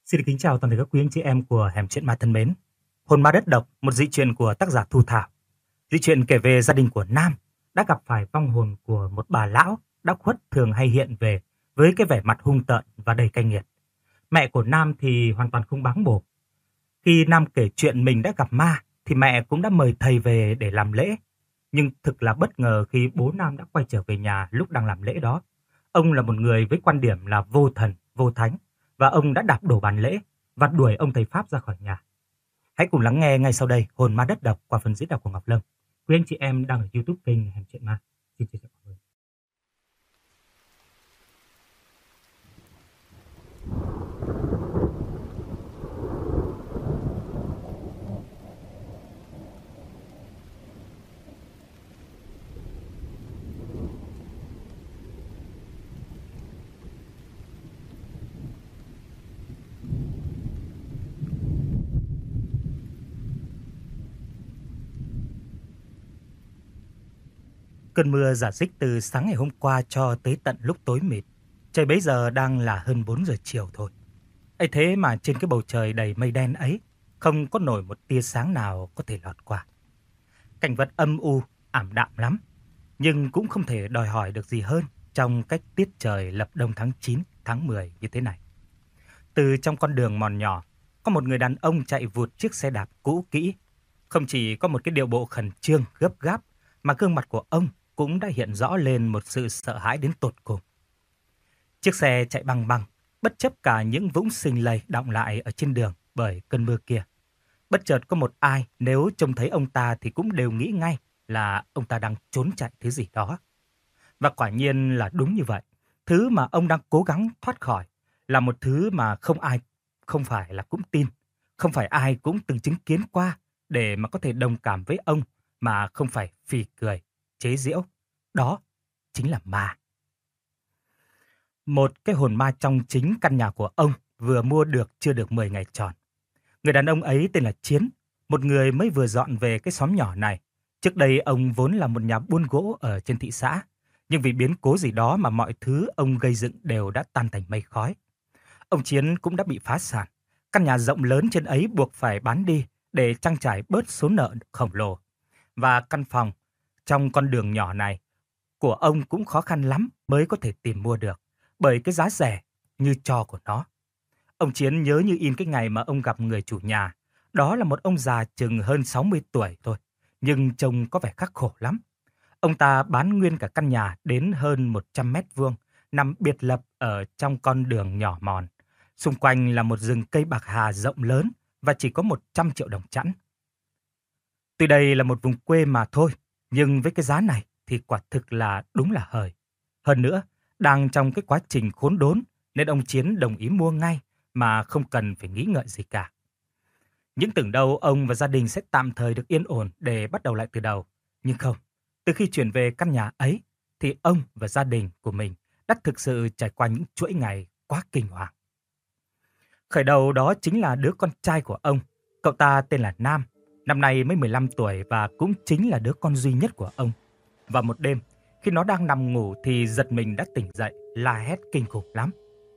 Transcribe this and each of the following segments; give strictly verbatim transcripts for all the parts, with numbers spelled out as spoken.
Xin được kính chào toàn thể các quý anh chị em của Hẻm Chuyện Ma thân mến. Hồn ma đất độc, một dị truyện của tác giả Thu Thảo. Dị truyện kể về gia đình của Nam đã gặp phải vong hồn của một bà lão đã khuất thường hay hiện về với cái vẻ mặt hung tợn và đầy cay nghiệt. Mẹ của Nam thì hoàn toàn không báng bổ. Khi Nam kể chuyện mình đã gặp ma thì mẹ cũng đã mời thầy về để làm lễ. Nhưng thực là bất ngờ khi bố Nam đã quay trở về nhà lúc đang làm lễ đó. Ông là một người với quan điểm là vô thần, vô thánh, và ông đã đạp đổ bàn lễ và đuổi ông thầy Pháp ra khỏi nhà. Hãy cùng lắng nghe ngay sau đây Hồn ma đất độc qua phần diễn đọc của Ngọc Lâm. Quý anh chị em đang ở YouTube kênh Hẻm Chuyện Ma. Xin chào mọi người. Cơn mưa rả rích từ sáng ngày hôm qua cho tới tận lúc tối mịt. Trời bấy giờ đang là hơn bốn giờ chiều thôi. ấy thế mà trên cái bầu trời đầy mây đen ấy không có nổi một tia sáng nào có thể lọt qua. Cảnh vật âm u, ảm đạm lắm, nhưng cũng không thể đòi hỏi được gì hơn trong cách tiết trời lập đông tháng chín, tháng mười như thế này. Từ trong con đường mòn nhỏ, có một người đàn ông chạy vụt chiếc xe đạp cũ kỹ. Không chỉ có một cái điệu bộ khẩn trương, gấp gáp, mà gương mặt của ông cũng đã hiện rõ lên một sự sợ hãi đến tột cùng. Chiếc xe chạy băng băng, bất chấp cả những vũng sình lầy đọng lại ở trên đường bởi cơn mưa kia. Bất chợt có một ai nếu trông thấy ông ta thì cũng đều nghĩ ngay là ông ta đang trốn chạy thứ gì đó. Và quả nhiên là đúng như vậy. Thứ mà ông đang cố gắng thoát khỏi là một thứ mà không ai không phải là cũng tin, không phải ai cũng từng chứng kiến qua để mà có thể đồng cảm với ông mà không phải phì cười, chế giễu. Đó chính là ma. Một cái hồn ma trong chính căn nhà của ông vừa mua được chưa được mười ngày tròn. Người đàn ông ấy tên là Chiến, một người mới vừa dọn về cái xóm nhỏ này. Trước đây ông vốn là một nhà buôn gỗ ở trên thị xã, nhưng vì biến cố gì đó mà mọi thứ ông gây dựng đều đã tan thành mây khói. Ông Chiến cũng đã bị phá sản. Căn nhà rộng lớn trên ấy buộc phải bán đi để trang trải bớt số nợ khổng lồ. Và căn phòng trong con đường nhỏ này của ông cũng khó khăn lắm mới có thể tìm mua được, bởi cái giá rẻ như tro của nó. Ông Chiến nhớ như in cái ngày mà ông gặp người chủ nhà. Đó là một ông già chừng hơn sáu mươi tuổi thôi, nhưng trông có vẻ khắc khổ lắm. Ông ta bán nguyên cả căn nhà đến hơn một trăm mét vuông, nằm biệt lập ở trong con đường nhỏ mòn. Xung quanh là một rừng cây bạc hà rộng lớn và chỉ có một trăm triệu đồng chẵn. Tuy đây là một vùng quê mà thôi, nhưng với cái giá này thì quả thực là đúng là hời. Hơn nữa, đang trong cái quá trình khốn đốn nên ông Chiến đồng ý mua ngay mà không cần phải nghĩ ngợi gì cả. Những tưởng đâu ông và gia đình sẽ tạm thời được yên ổn để bắt đầu lại từ đầu. Nhưng không, từ khi chuyển về căn nhà ấy thì ông và gia đình của mình đã thực sự trải qua những chuỗi ngày quá kinh hoàng. Khởi đầu đó chính là đứa con trai của ông. Cậu ta tên là Nam, năm nay mới mười lăm tuổi và cũng chính là đứa con duy nhất của ông. Và một đêm, khi nó đang nằm ngủ thì giật mình đã tỉnh dậy, la hét kinh khủng lắm.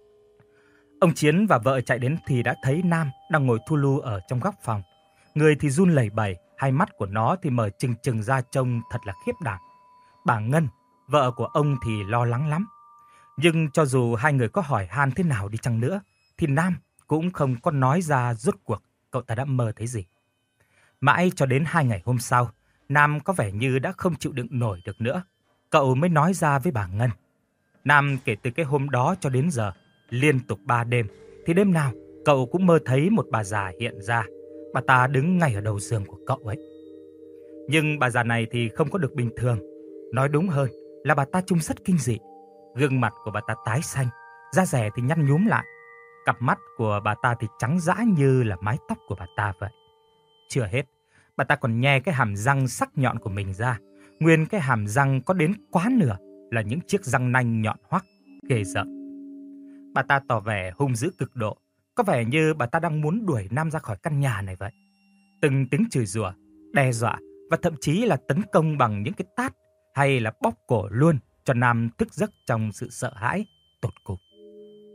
Ông Chiến và vợ chạy đến thì đã thấy Nam đang ngồi thu lu ở trong góc phòng. Người thì run lẩy bẩy, hai mắt của nó thì mở trừng trừng ra trông thật là khiếp đảm. Bà Ngân, vợ của ông thì lo lắng lắm. Nhưng cho dù hai người có hỏi han thế nào đi chăng nữa, thì Nam cũng không có nói ra rốt cuộc cậu ta đã mơ thấy gì. Mãi cho đến hai ngày hôm sau, Nam có vẻ như đã không chịu đựng nổi được nữa. Cậu mới nói ra với bà Ngân. Nam kể từ cái hôm đó cho đến giờ, liên tục ba đêm, thì đêm nào cậu cũng mơ thấy một bà già hiện ra. Bà ta đứng ngay ở đầu giường của cậu ấy. Nhưng bà già này thì không có được bình thường. Nói đúng hơn là bà ta trông rất kinh dị. Gương mặt của bà ta tái xanh, da dẻ thì nhăn nhúm lại. Cặp mắt của bà ta thì trắng dã như là mái tóc của bà ta vậy. Chưa hết, bà ta còn nhe cái hàm răng sắc nhọn của mình ra. Nguyên cái hàm răng có đến quá nửa là những chiếc răng nanh nhọn hoắt, ghê rợn. Bà ta tỏ vẻ hung dữ cực độ, có vẻ như bà ta đang muốn đuổi Nam ra khỏi căn nhà này vậy. Từng tiếng chửi rủa, đe dọa và thậm chí là tấn công bằng những cái tát hay là bóp cổ luôn cho Nam thức giấc trong sự sợ hãi tột cùng.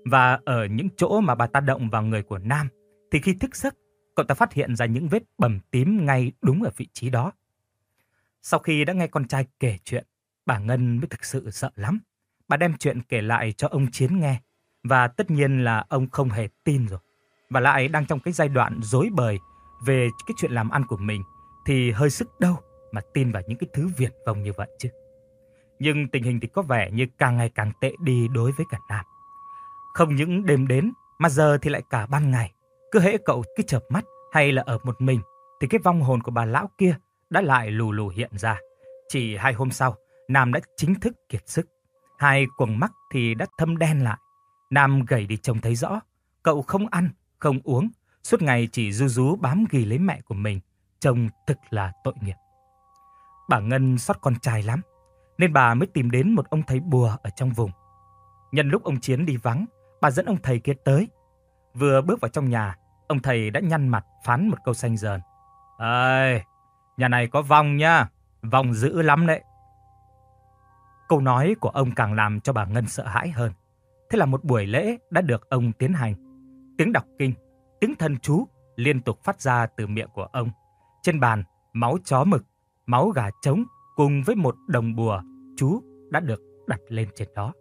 Và ở những chỗ mà bà ta động vào người của Nam, thì khi thức giấc, cậu ta phát hiện ra những vết bầm tím ngay đúng ở vị trí đó. Sau khi đã nghe con trai kể chuyện, bà Ngân mới thực sự sợ lắm. Bà đem chuyện kể lại cho ông Chiến nghe, và tất nhiên là ông không hề tin rồi. Và lại đang trong cái giai đoạn rối bời về cái chuyện làm ăn của mình, thì hơi sức đâu mà tin vào những cái thứ viển vông như vậy chứ. Nhưng tình hình thì có vẻ như càng ngày càng tệ đi đối với cả Nam. Không những đêm đến, mà giờ thì lại cả ban ngày. Cứ hễ cậu cứ chợp mắt hay là ở một mình, thì cái vong hồn của bà lão kia đã lại lù lù hiện ra. Chỉ hai hôm sau, Nam đã chính thức kiệt sức. Hai quầng mắt thì đã thâm đen lại. Nam gầy đi trông thấy rõ. Cậu không ăn, không uống, suốt ngày chỉ ru rú bám ghì lấy mẹ của mình. Trông thực là tội nghiệp. Bà Ngân xót con trai lắm, nên bà mới tìm đến một ông thầy bùa ở trong vùng. Nhân lúc ông Chiến đi vắng, bà dẫn ông thầy kia tới. Vừa bước vào trong nhà, ông thầy đã nhăn mặt phán một câu xanh dờn. Ơi, nhà này có vong nha, vong dữ lắm đấy. Câu nói của ông càng làm cho bà Ngân sợ hãi hơn. Thế là một buổi lễ đã được ông tiến hành. Tiếng đọc kinh, tiếng thần chú liên tục phát ra từ miệng của ông. Trên bàn, máu chó mực, máu gà trống cùng với một đồng bùa chú đã được đặt lên trên đó.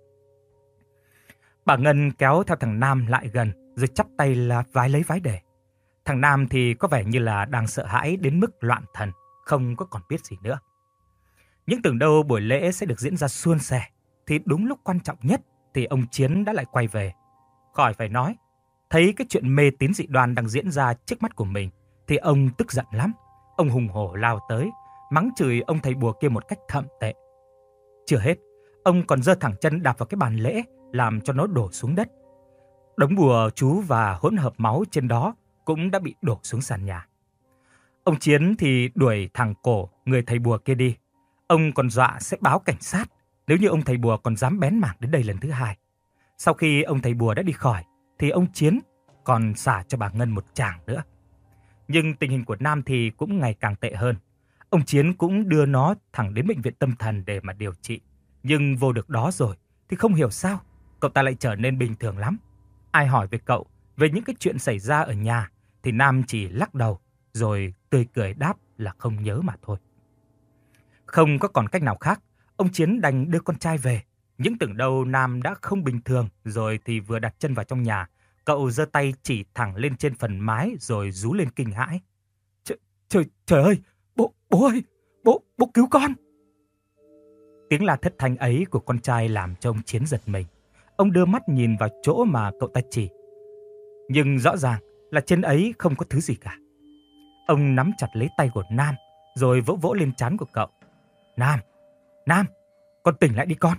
Bà Ngân kéo theo thằng Nam lại gần rồi chắp tay là vái lấy vái để. Thằng Nam thì có vẻ như là đang sợ hãi đến mức loạn thần, không có còn biết gì nữa. Nhưng tưởng đâu buổi lễ sẽ được diễn ra suôn sẻ, thì đúng lúc quan trọng nhất thì ông Chiến đã lại quay về. Khỏi phải nói, thấy cái chuyện mê tín dị đoan đang diễn ra trước mắt của mình, thì ông tức giận lắm. Ông hùng hổ lao tới, mắng chửi ông thầy bùa kia một cách thậm tệ. Chưa hết, ông còn giơ thẳng chân đạp vào cái bàn lễ, làm cho nó đổ xuống đất. Đống bùa chú và hỗn hợp máu trên đó cũng đã bị đổ xuống sàn nhà. Ông Chiến thì đuổi thẳng cổ người thầy bùa kia đi. Ông còn dọa sẽ báo cảnh sát nếu như ông thầy bùa còn dám bén mảng đến đây lần thứ hai. Sau khi ông thầy bùa đã đi khỏi, thì ông Chiến còn xả cho bà Ngân một tràng nữa. Nhưng tình hình của Nam thì cũng ngày càng tệ hơn. Ông Chiến cũng đưa nó thẳng đến bệnh viện tâm thần để mà điều trị. Nhưng vô được đó rồi thì không hiểu sao cậu ta lại trở nên bình thường lắm. Ai hỏi về cậu, về những cái chuyện xảy ra ở nhà, thì Nam chỉ lắc đầu rồi tươi cười đáp là không nhớ mà thôi. Không có còn cách nào khác, ông Chiến đành đưa con trai về. Nhưng tưởng đâu Nam đã không bình thường, rồi thì vừa đặt chân vào trong nhà, cậu giơ tay chỉ thẳng lên trên phần mái rồi rú lên kinh hãi. Trời, trời, trời ơi, bố, bố ơi, bố, bố cứu con. Tiếng la thất thanh ấy của con trai làm cho ông Chiến giật mình. Ông đưa mắt nhìn vào chỗ mà cậu ta chỉ. Nhưng rõ ràng là trên ấy không có thứ gì cả. Ông nắm chặt lấy tay của Nam, rồi vỗ vỗ lên trán của cậu. Nam, Nam, con tỉnh lại đi con.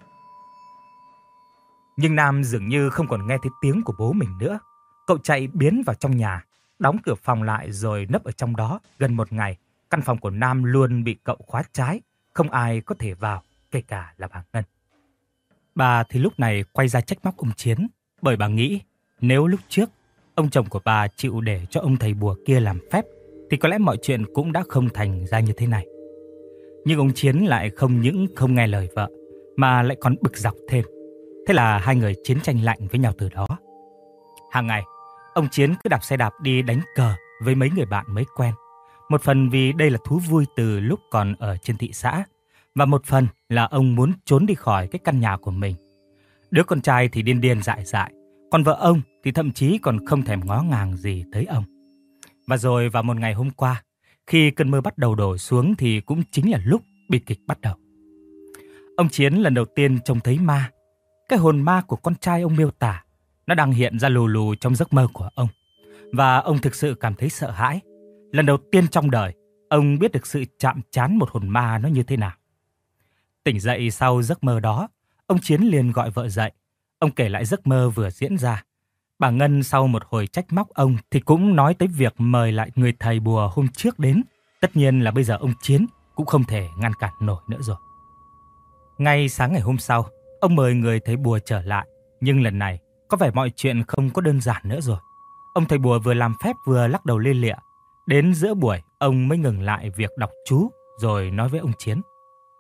Nhưng Nam dường như không còn nghe thấy tiếng của bố mình nữa. Cậu chạy biến vào trong nhà, đóng cửa phòng lại rồi nấp ở trong đó. Gần một ngày, căn phòng của Nam luôn bị cậu khóa trái, không ai có thể vào, kể cả là bà Ngân. Bà thì lúc này quay ra trách móc ông Chiến, bởi bà nghĩ nếu lúc trước ông chồng của bà chịu để cho ông thầy bùa kia làm phép, thì có lẽ mọi chuyện cũng đã không thành ra như thế này. Nhưng ông Chiến lại không những không nghe lời vợ, mà lại còn bực dọc thêm. Thế là hai người chiến tranh lạnh với nhau từ đó. Hàng ngày, ông Chiến cứ đạp xe đạp đi đánh cờ với mấy người bạn mới quen. Một phần vì đây là thú vui từ lúc còn ở trên thị xã, và một phần là ông muốn trốn đi khỏi cái căn nhà của mình. Đứa con trai thì điên điên dại dại, còn vợ ông thì thậm chí còn không thèm ngó ngàng gì tới ông. Và rồi vào một ngày hôm qua, khi cơn mưa bắt đầu đổ xuống thì cũng chính là lúc bi kịch bắt đầu. Ông Chiến lần đầu tiên trông thấy ma. Cái hồn ma của con trai ông miêu tả, nó đang hiện ra lù lù trong giấc mơ của ông. Và ông thực sự cảm thấy sợ hãi. Lần đầu tiên trong đời, ông biết được sự chạm trán một hồn ma nó như thế nào. Tỉnh dậy sau giấc mơ đó, ông Chiến liền gọi vợ dậy. Ông kể lại giấc mơ vừa diễn ra. Bà Ngân sau một hồi trách móc ông thì cũng nói tới việc mời lại người thầy bùa hôm trước đến. Tất nhiên là bây giờ ông Chiến cũng không thể ngăn cản nổi nữa rồi. Ngay sáng ngày hôm sau, ông mời người thầy bùa trở lại. Nhưng lần này có vẻ mọi chuyện không có đơn giản nữa rồi. Ông thầy bùa vừa làm phép vừa lắc đầu lia lịa. Đến giữa buổi, ông mới ngừng lại việc đọc chú rồi nói với ông Chiến.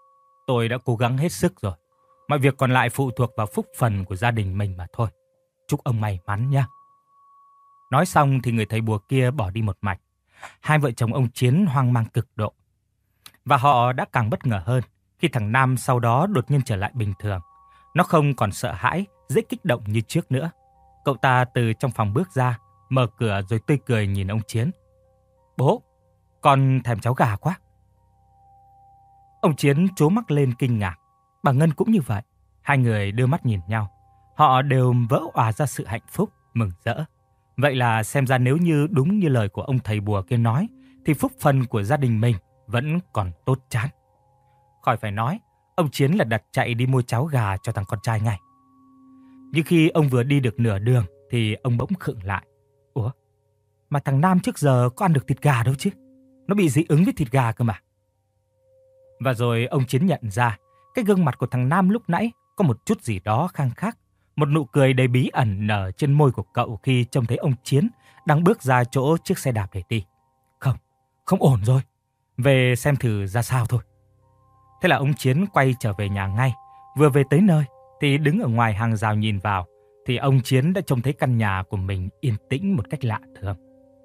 Tôi đã cố gắng hết sức rồi. Mọi việc còn lại phụ thuộc vào phúc phần của gia đình mình mà thôi. chúc ông may mắn nhé. Nói xong thì người thầy bùa kia bỏ đi một mạch. Hai vợ chồng ông Chiến hoang mang cực độ. Và họ đã càng bất ngờ hơn khi thằng Nam sau đó đột nhiên trở lại bình thường. Nó không còn sợ hãi, dễ kích động như trước nữa. Cậu ta từ trong phòng bước ra, mở cửa rồi tươi cười nhìn ông Chiến. Bố, con thèm cháo gà quá. Ông Chiến trố mắt lên kinh ngạc. Bà Ngân cũng như vậy. Hai người đưa mắt nhìn nhau. Họ đều vỡ òa ra sự hạnh phúc, mừng rỡ. Vậy là xem ra nếu như đúng như lời của ông thầy bùa kia nói, thì phúc phần của gia đình mình vẫn còn tốt chán. Khỏi phải nói, ông Chiến là đặt chạy đi mua cháo gà cho thằng con trai ngay. Nhưng khi ông vừa đi được nửa đường thì ông bỗng khựng lại. Ủa, mà thằng Nam trước giờ có ăn được thịt gà đâu chứ? Nó bị dị ứng với thịt gà cơ mà. Và rồi ông Chiến nhận ra, cái gương mặt của thằng Nam lúc nãy có một chút gì đó khang khác. Một nụ cười đầy bí ẩn nở trên môi của cậu khi trông thấy ông Chiến đang bước ra chỗ chiếc xe đạp để đi. Không, không ổn rồi. Về xem thử ra sao thôi. Thế là ông Chiến quay trở về nhà ngay. Vừa về tới nơi thì đứng ở ngoài hàng rào nhìn vào thì ông Chiến đã trông thấy căn nhà của mình yên tĩnh một cách lạ thường.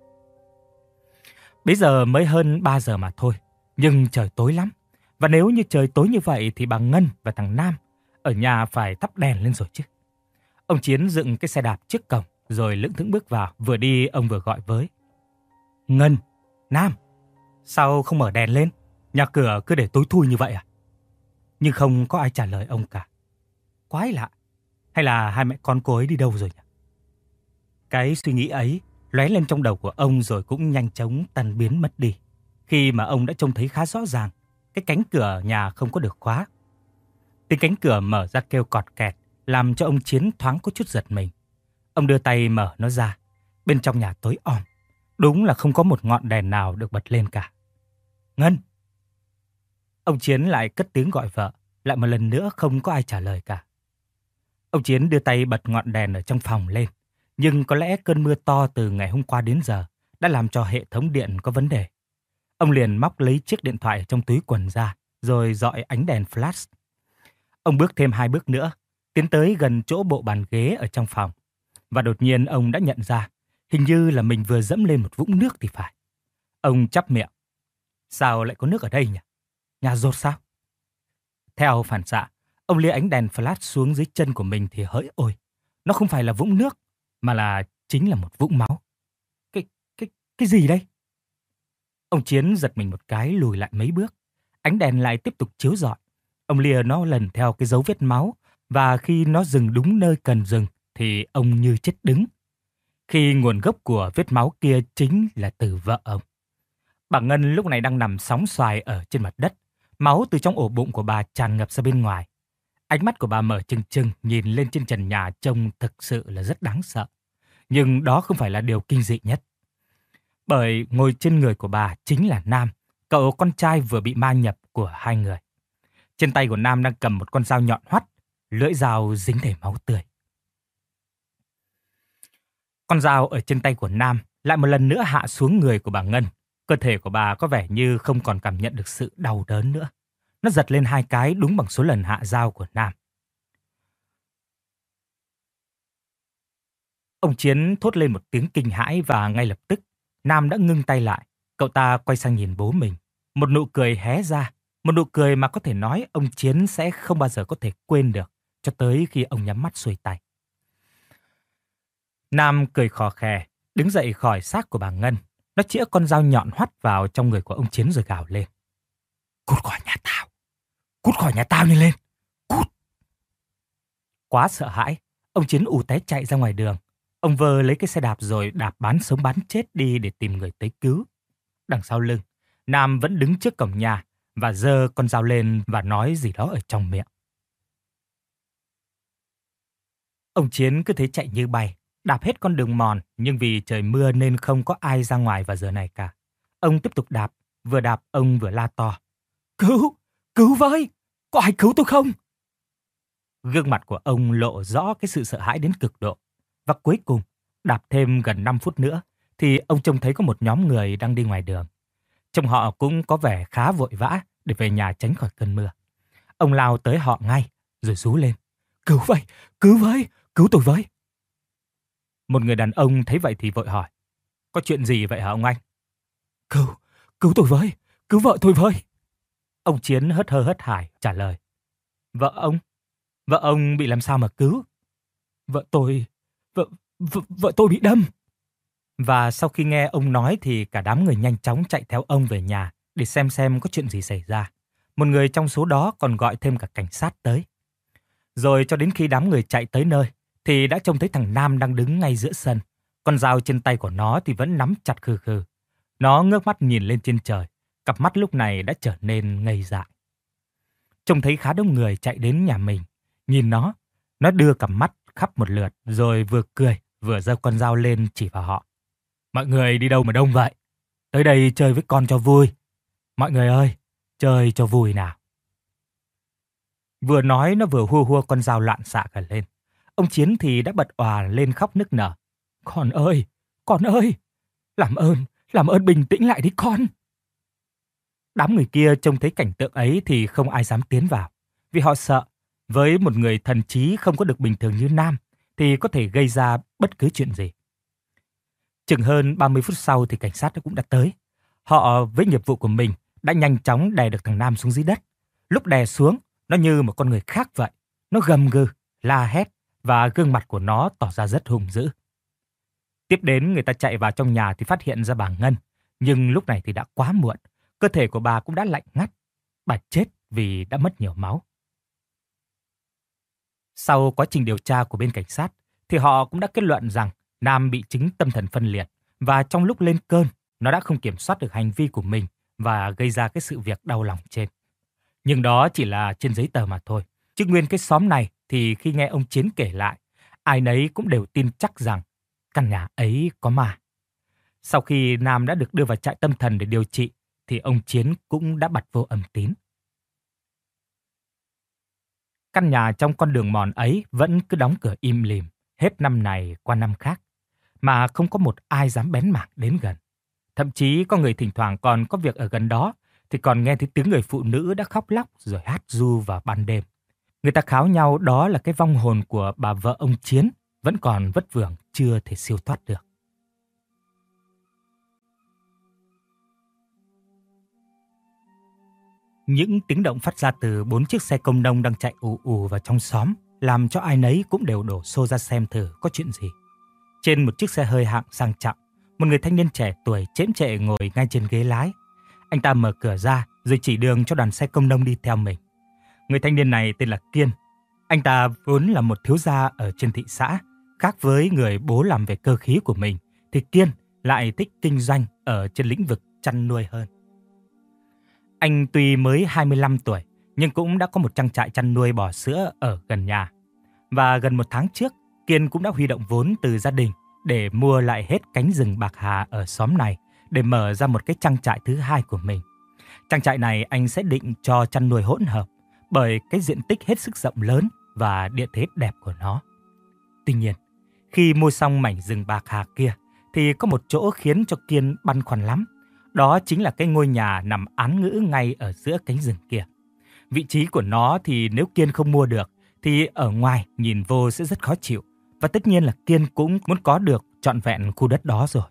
Bây giờ mới hơn ba giờ mà thôi, nhưng trời tối lắm. Và nếu như trời tối như vậy thì bà Ngân và thằng Nam ở nhà phải thắp đèn lên rồi chứ. Ông Chiến dựng cái xe đạp trước cổng rồi lững thững bước vào. Vừa đi ông vừa gọi với. Ngân, Nam, sao không mở đèn lên? Nhà cửa cứ để tối thui như vậy à? Nhưng không có ai trả lời ông cả. Quái lạ. Hay là hai mẹ con cô ấy đi đâu rồi nhỉ? Cái suy nghĩ ấy lóe lên trong đầu của ông rồi cũng nhanh chóng tan biến mất đi. Khi mà ông đã trông thấy khá rõ ràng cái cánh cửa nhà không có được khóa. Tiếng cánh cửa mở ra kêu cọt kẹt làm cho ông Chiến thoáng có chút giật mình. Ông đưa tay mở nó ra. Bên trong nhà tối om. Đúng là không có một ngọn đèn nào được bật lên cả. Ngân! Ông Chiến lại cất tiếng gọi vợ. Lại một lần nữa không có ai trả lời cả. Ông Chiến đưa tay bật ngọn đèn ở trong phòng lên. Nhưng có lẽ cơn mưa to từ ngày hôm qua đến giờ đã làm cho hệ thống điện có vấn đề. Ông liền móc lấy chiếc điện thoại trong túi quần ra rồi dọi ánh đèn flash. Ông bước thêm hai bước nữa, tiến tới gần chỗ bộ bàn ghế ở trong phòng. Và đột nhiên ông đã nhận ra hình như là mình vừa dẫm lên một vũng nước thì phải. Ông chắp miệng. Sao lại có nước ở đây nhỉ? Nhà dột sao? Theo phản xạ, ông lia ánh đèn flash xuống dưới chân của mình thì hỡi ôi. Nó không phải là vũng nước, mà là chính là một vũng máu. Cái, cái, cái gì đây? Ông Chiến giật mình một cái lùi lại mấy bước. Ánh đèn lại tiếp tục chiếu rọi. Ông lia nó lần theo cái dấu vết máu. Và khi nó dừng đúng nơi cần dừng thì ông như chết đứng. Khi nguồn gốc của vết máu kia chính là từ vợ ông. Bà Ngân lúc này đang nằm sóng xoài ở trên mặt đất. Máu từ trong ổ bụng của bà tràn ngập ra bên ngoài. Ánh mắt của bà mở trừng trừng nhìn lên trên trần nhà trông thực sự là rất đáng sợ. Nhưng đó không phải là điều kinh dị nhất. Bởi ngồi trên người của bà chính là Nam, cậu con trai vừa bị ma nhập của hai người. Trên tay của Nam đang cầm một con dao nhọn hoắt, lưỡi dao dính đầy máu tươi. Con dao ở trên tay của Nam lại một lần nữa hạ xuống người của bà Ngân. Cơ thể của bà có vẻ như không còn cảm nhận được sự đau đớn nữa. Nó giật lên hai cái đúng bằng số lần hạ dao của Nam. Ông Chiến thốt lên một tiếng kinh hãi và ngay lập tức Nam đã ngưng tay lại. Cậu ta quay sang nhìn bố mình. Một nụ cười hé ra. Một nụ cười mà có thể nói ông Chiến sẽ không bao giờ có thể quên được cho tới khi ông nhắm mắt xuôi tay. Nam cười khò khè, đứng dậy khỏi xác của bà Ngân. Nó chĩa con dao nhọn hoắt vào trong người của ông Chiến rồi gào lên. Cút khỏi nhà tao! Cút khỏi nhà tao nhanh lên! Cút! Quá sợ hãi, ông Chiến ù té chạy ra ngoài đường. Ông vơ lấy cái xe đạp rồi đạp bán sống bán chết đi để tìm người tới cứu. Đằng sau lưng, Nam vẫn đứng trước cổng nhà và giơ con dao lên và nói gì đó ở trong miệng. Ông Chiến cứ thế chạy như bay, đạp hết con đường mòn, nhưng vì trời mưa nên không có ai ra ngoài vào giờ này cả. Ông tiếp tục đạp, vừa đạp ông vừa la to. Cứu! Cứu với! Có ai cứu tôi không? Gương mặt của ông lộ rõ cái sự sợ hãi đến cực độ. Và cuối cùng, đạp thêm gần năm phút nữa, thì ông trông thấy có một nhóm người đang đi ngoài đường. Trông họ cũng có vẻ khá vội vã để về nhà tránh khỏi cơn mưa. Ông lao tới họ ngay, rồi rú lên. Cứu với! Cứu với! Cứu tôi với! Một người đàn ông thấy vậy thì vội hỏi. Có chuyện gì vậy hả ông anh? Cứu, cứu tôi với, cứu vợ tôi với. Ông Chiến hớt hơ hớt hải trả lời. Vợ ông? Vợ ông bị làm sao mà cứu? Vợ tôi, vợ, vợ, vợ tôi bị đâm. Và sau khi nghe ông nói thì cả đám người nhanh chóng chạy theo ông về nhà để xem xem có chuyện gì xảy ra. Một người trong số đó còn gọi thêm cả cảnh sát tới. Rồi cho đến khi đám người chạy tới nơi thì đã trông thấy thằng Nam đang đứng ngay giữa sân. Con dao trên tay của nó thì vẫn nắm chặt khư khư. Nó ngước mắt nhìn lên trên trời. Cặp mắt lúc này đã trở nên ngây dại. Trông thấy khá đông người chạy đến nhà mình. Nhìn nó, nó đưa cặp mắt khắp một lượt rồi vừa cười vừa giơ con dao lên chỉ vào họ. Mọi người đi đâu mà đông vậy? Tới đây chơi với con cho vui. Mọi người ơi, chơi cho vui nào. Vừa nói nó vừa hua hua con dao loạn xạ cả lên. Ông Chiến thì đã bật òa lên khóc nức nở. Con ơi, con ơi, làm ơn, làm ơn bình tĩnh lại đi con. Đám người kia trông thấy cảnh tượng ấy thì không ai dám tiến vào. Vì họ sợ, với một người thần trí không có được bình thường như Nam thì có thể gây ra bất cứ chuyện gì. Chừng hơn ba mươi phút sau thì cảnh sát cũng đã tới. Họ với nghiệp vụ của mình đã nhanh chóng đè được thằng Nam xuống dưới đất. Lúc đè xuống, nó như một con người khác vậy. Nó gầm gừ, la hét và gương mặt của nó tỏ ra rất hung dữ. Tiếp đến người ta chạy vào trong nhà thì phát hiện ra bà Ngân. Nhưng lúc này thì đã quá muộn. Cơ thể của bà cũng đã lạnh ngắt. Bà chết vì đã mất nhiều máu. Sau quá trình điều tra của bên cảnh sát thì họ cũng đã kết luận rằng Nam bị chứng tâm thần phân liệt và trong lúc lên cơn, nó đã không kiểm soát được hành vi của mình và gây ra cái sự việc đau lòng trên. Nhưng đó chỉ là trên giấy tờ mà thôi. Chứ nguyên cái xóm này thì khi nghe ông Chiến kể lại, ai nấy cũng đều tin chắc rằng căn nhà ấy có ma. Sau khi Nam đã được đưa vào trại tâm thần để điều trị, thì ông Chiến cũng đã bặt vô âm tín. Căn nhà trong con đường mòn ấy vẫn cứ đóng cửa im lìm, hết năm này qua năm khác, mà không có một ai dám bén mảng đến gần. Thậm chí có người thỉnh thoảng còn có việc ở gần đó, thì còn nghe thấy tiếng người phụ nữ đã khóc lóc rồi hát ru vào ban đêm. Người ta kháo nhau đó là cái vong hồn của bà vợ ông Chiến vẫn còn vất vưởng chưa thể siêu thoát được. Những tiếng động phát ra từ bốn chiếc xe công nông đang chạy ù ù vào trong xóm làm cho ai nấy cũng đều đổ xô ra xem thử có chuyện gì. Trên một chiếc xe hơi hạng sang trọng, một người thanh niên trẻ tuổi chễm chệ ngồi ngay trên ghế lái. Anh ta mở cửa ra rồi chỉ đường cho đoàn xe công nông đi theo mình. Người thanh niên này tên là Kiên. Anh ta vốn là một thiếu gia ở trên thị xã. Khác với người bố làm về cơ khí của mình, thì Kiên lại thích kinh doanh ở trên lĩnh vực chăn nuôi hơn. Anh tuy mới hai mươi lăm tuổi, nhưng cũng đã có một trang trại chăn nuôi bò sữa ở gần nhà. Và gần một tháng trước, Kiên cũng đã huy động vốn từ gia đình để mua lại hết cánh rừng bạc hà ở xóm này để mở ra một cái trang trại thứ hai của mình. Trang trại này anh sẽ định cho chăn nuôi hỗn hợp bởi cái diện tích hết sức rộng lớn và địa thế đẹp của nó. Tuy nhiên, khi mua xong mảnh rừng bạc hà kia thì có một chỗ khiến cho Kiên băn khoăn lắm. Đó chính là cái ngôi nhà nằm án ngữ ngay ở giữa cánh rừng kia. Vị trí của nó thì nếu Kiên không mua được thì ở ngoài nhìn vô sẽ rất khó chịu. Và tất nhiên là Kiên cũng muốn có được trọn vẹn khu đất đó rồi.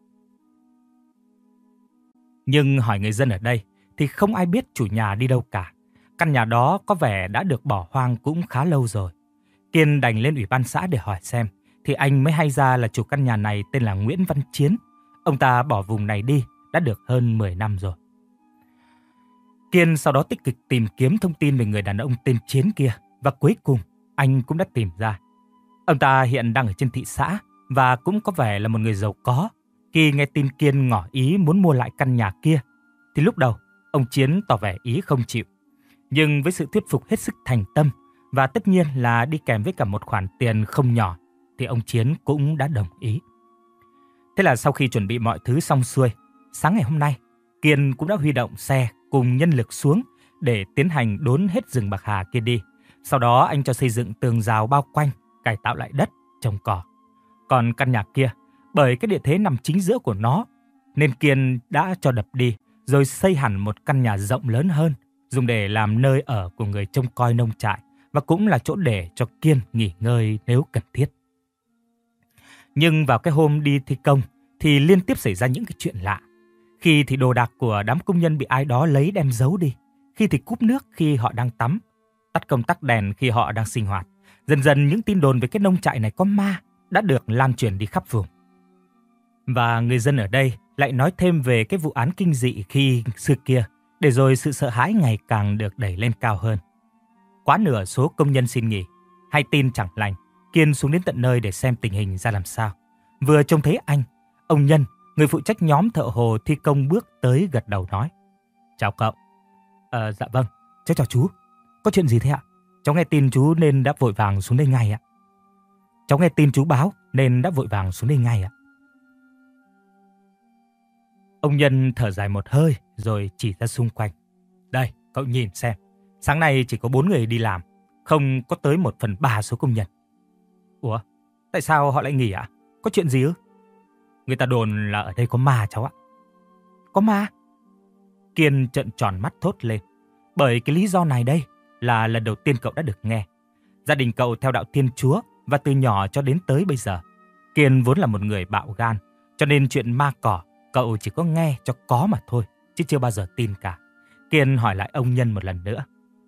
Nhưng hỏi người dân ở đây thì không ai biết chủ nhà đi đâu cả. Căn nhà đó có vẻ đã được bỏ hoang cũng khá lâu rồi. Kiên đành lên ủy ban xã để hỏi xem, thì anh mới hay ra là chủ căn nhà này tên là Nguyễn Văn Chiến. Ông ta bỏ vùng này đi đã được hơn mười năm rồi. Kiên sau đó tích cực tìm kiếm thông tin về người đàn ông tên Chiến kia và cuối cùng anh cũng đã tìm ra. Ông ta hiện đang ở trên thị xã và cũng có vẻ là một người giàu có. Khi nghe tin Kiên ngỏ ý muốn mua lại căn nhà kia thì lúc đầu ông Chiến tỏ vẻ ý không chịu. Nhưng với sự thuyết phục hết sức thành tâm và tất nhiên là đi kèm với cả một khoản tiền không nhỏ thì ông Chiến cũng đã đồng ý. Thế là sau khi chuẩn bị mọi thứ xong xuôi, sáng ngày hôm nay Kiên cũng đã huy động xe cùng nhân lực xuống để tiến hành đốn hết rừng bạc hà kia đi. Sau đó anh cho xây dựng tường rào bao quanh, cải tạo lại đất, trồng cỏ. Còn căn nhà kia, bởi cái địa thế nằm chính giữa của nó, nên Kiên đã cho đập đi rồi xây hẳn một căn nhà rộng lớn hơn, dùng để làm nơi ở của người trông coi nông trại và cũng là chỗ để cho Kiên nghỉ ngơi nếu cần thiết. Nhưng vào cái hôm đi thi công thì liên tiếp xảy ra những cái chuyện lạ. Khi thì đồ đạc của đám công nhân bị ai đó lấy đem giấu đi. Khi thì cúp nước khi họ đang tắm. Tắt công tắc đèn khi họ đang sinh hoạt. Dần dần những tin đồn về cái nông trại này có ma đã được lan truyền đi khắp vùng. Và người dân ở đây lại nói thêm về cái vụ án kinh dị khi xưa kia, để rồi sự sợ hãi ngày càng được đẩy lên cao hơn. Quá nửa số công nhân xin nghỉ, hay tin chẳng lành, Kiên xuống đến tận nơi để xem tình hình ra làm sao. Vừa trông thấy anh, ông Nhân, người phụ trách nhóm thợ hồ thi công bước tới gật đầu nói: "Chào cậu." "Ờ, dạ vâng, cháu chào chú. Có chuyện gì thế ạ?" "Cháu nghe tin chú nên đã vội vàng xuống đây ngay ạ." "Cháu nghe tin chú báo nên đã vội vàng xuống đây ngay ạ." Ông Nhân thở dài một hơi rồi chỉ ra xung quanh. "Đây, cậu nhìn xem. Sáng nay chỉ có bốn người đi làm, không có tới một phần ba số công nhân." "Ủa, tại sao họ lại nghỉ ạ? Có chuyện gì ư?" "Người ta đồn là ở đây có ma cháu ạ." "Có ma?" Kiên trợn tròn mắt thốt lên. Bởi cái lý do này đây là lần đầu tiên cậu đã được nghe. Gia đình cậu theo đạo Thiên Chúa và từ nhỏ cho đến tới bây giờ, Kiên vốn là một người bạo gan, cho nên chuyện ma cỏ cậu chỉ có nghe cho có mà thôi, chứ chưa bao giờ tin cả. Kiên hỏi lại ông Nhân một lần nữa.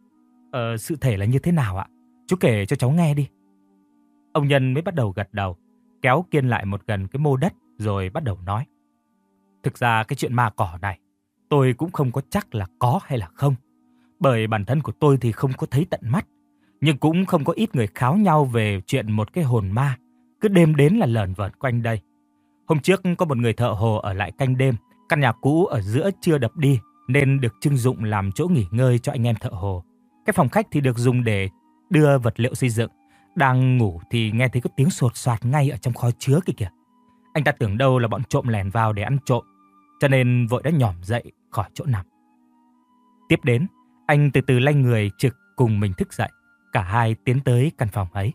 Ờ, sự thể là như thế nào ạ? Chú kể cho cháu nghe đi." Ông Nhân mới bắt đầu gật đầu, kéo Kiên lại một gần cái mô đất rồi bắt đầu nói. "Thực ra cái chuyện ma cỏ này, tôi cũng không có chắc là có hay là không. Bởi bản thân của tôi thì không có thấy tận mắt, nhưng cũng không có ít người kháo nhau về chuyện một cái hồn ma cứ đêm đến là lởn vởn quanh đây. Hôm trước có một người thợ hồ ở lại canh đêm, căn nhà cũ ở giữa chưa đập đi nên được trưng dụng làm chỗ nghỉ ngơi cho anh em thợ hồ. Cái phòng khách thì được dùng để đưa vật liệu xây dựng. Đang ngủ thì nghe thấy có tiếng sột soạt ngay ở trong kho chứa kia kìa. Anh ta tưởng đâu là bọn trộm lẻn vào để ăn trộm, cho nên vội đã nhỏm dậy khỏi chỗ nằm. Tiếp đến, anh từ từ lay người trực cùng mình thức dậy. Cả hai tiến tới căn phòng ấy.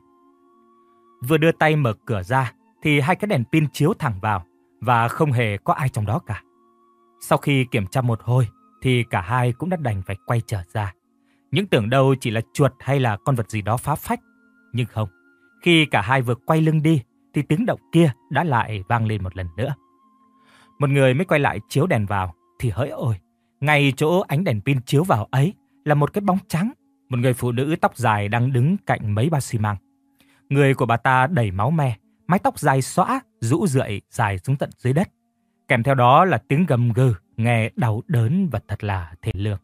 Vừa đưa tay mở cửa ra thì hai cái đèn pin chiếu thẳng vào và không hề có ai trong đó cả. Sau khi kiểm tra một hồi thì cả hai cũng đã đành phải quay trở ra. Những tưởng đâu chỉ là chuột hay là con vật gì đó phá phách. Nhưng không, khi cả hai vừa quay lưng đi thì tiếng động kia đã lại vang lên một lần nữa. Một người mới quay lại chiếu đèn vào thì hỡi ôi, ngay chỗ ánh đèn pin chiếu vào ấy là một cái bóng trắng, một người phụ nữ tóc dài đang đứng cạnh mấy bao xi măng. Người của bà ta đầy máu me, mái tóc dài xõa rũ rượi dài xuống tận dưới đất. Kèm theo đó là tiếng gầm gừ nghe đau đớn và thật là thê lương.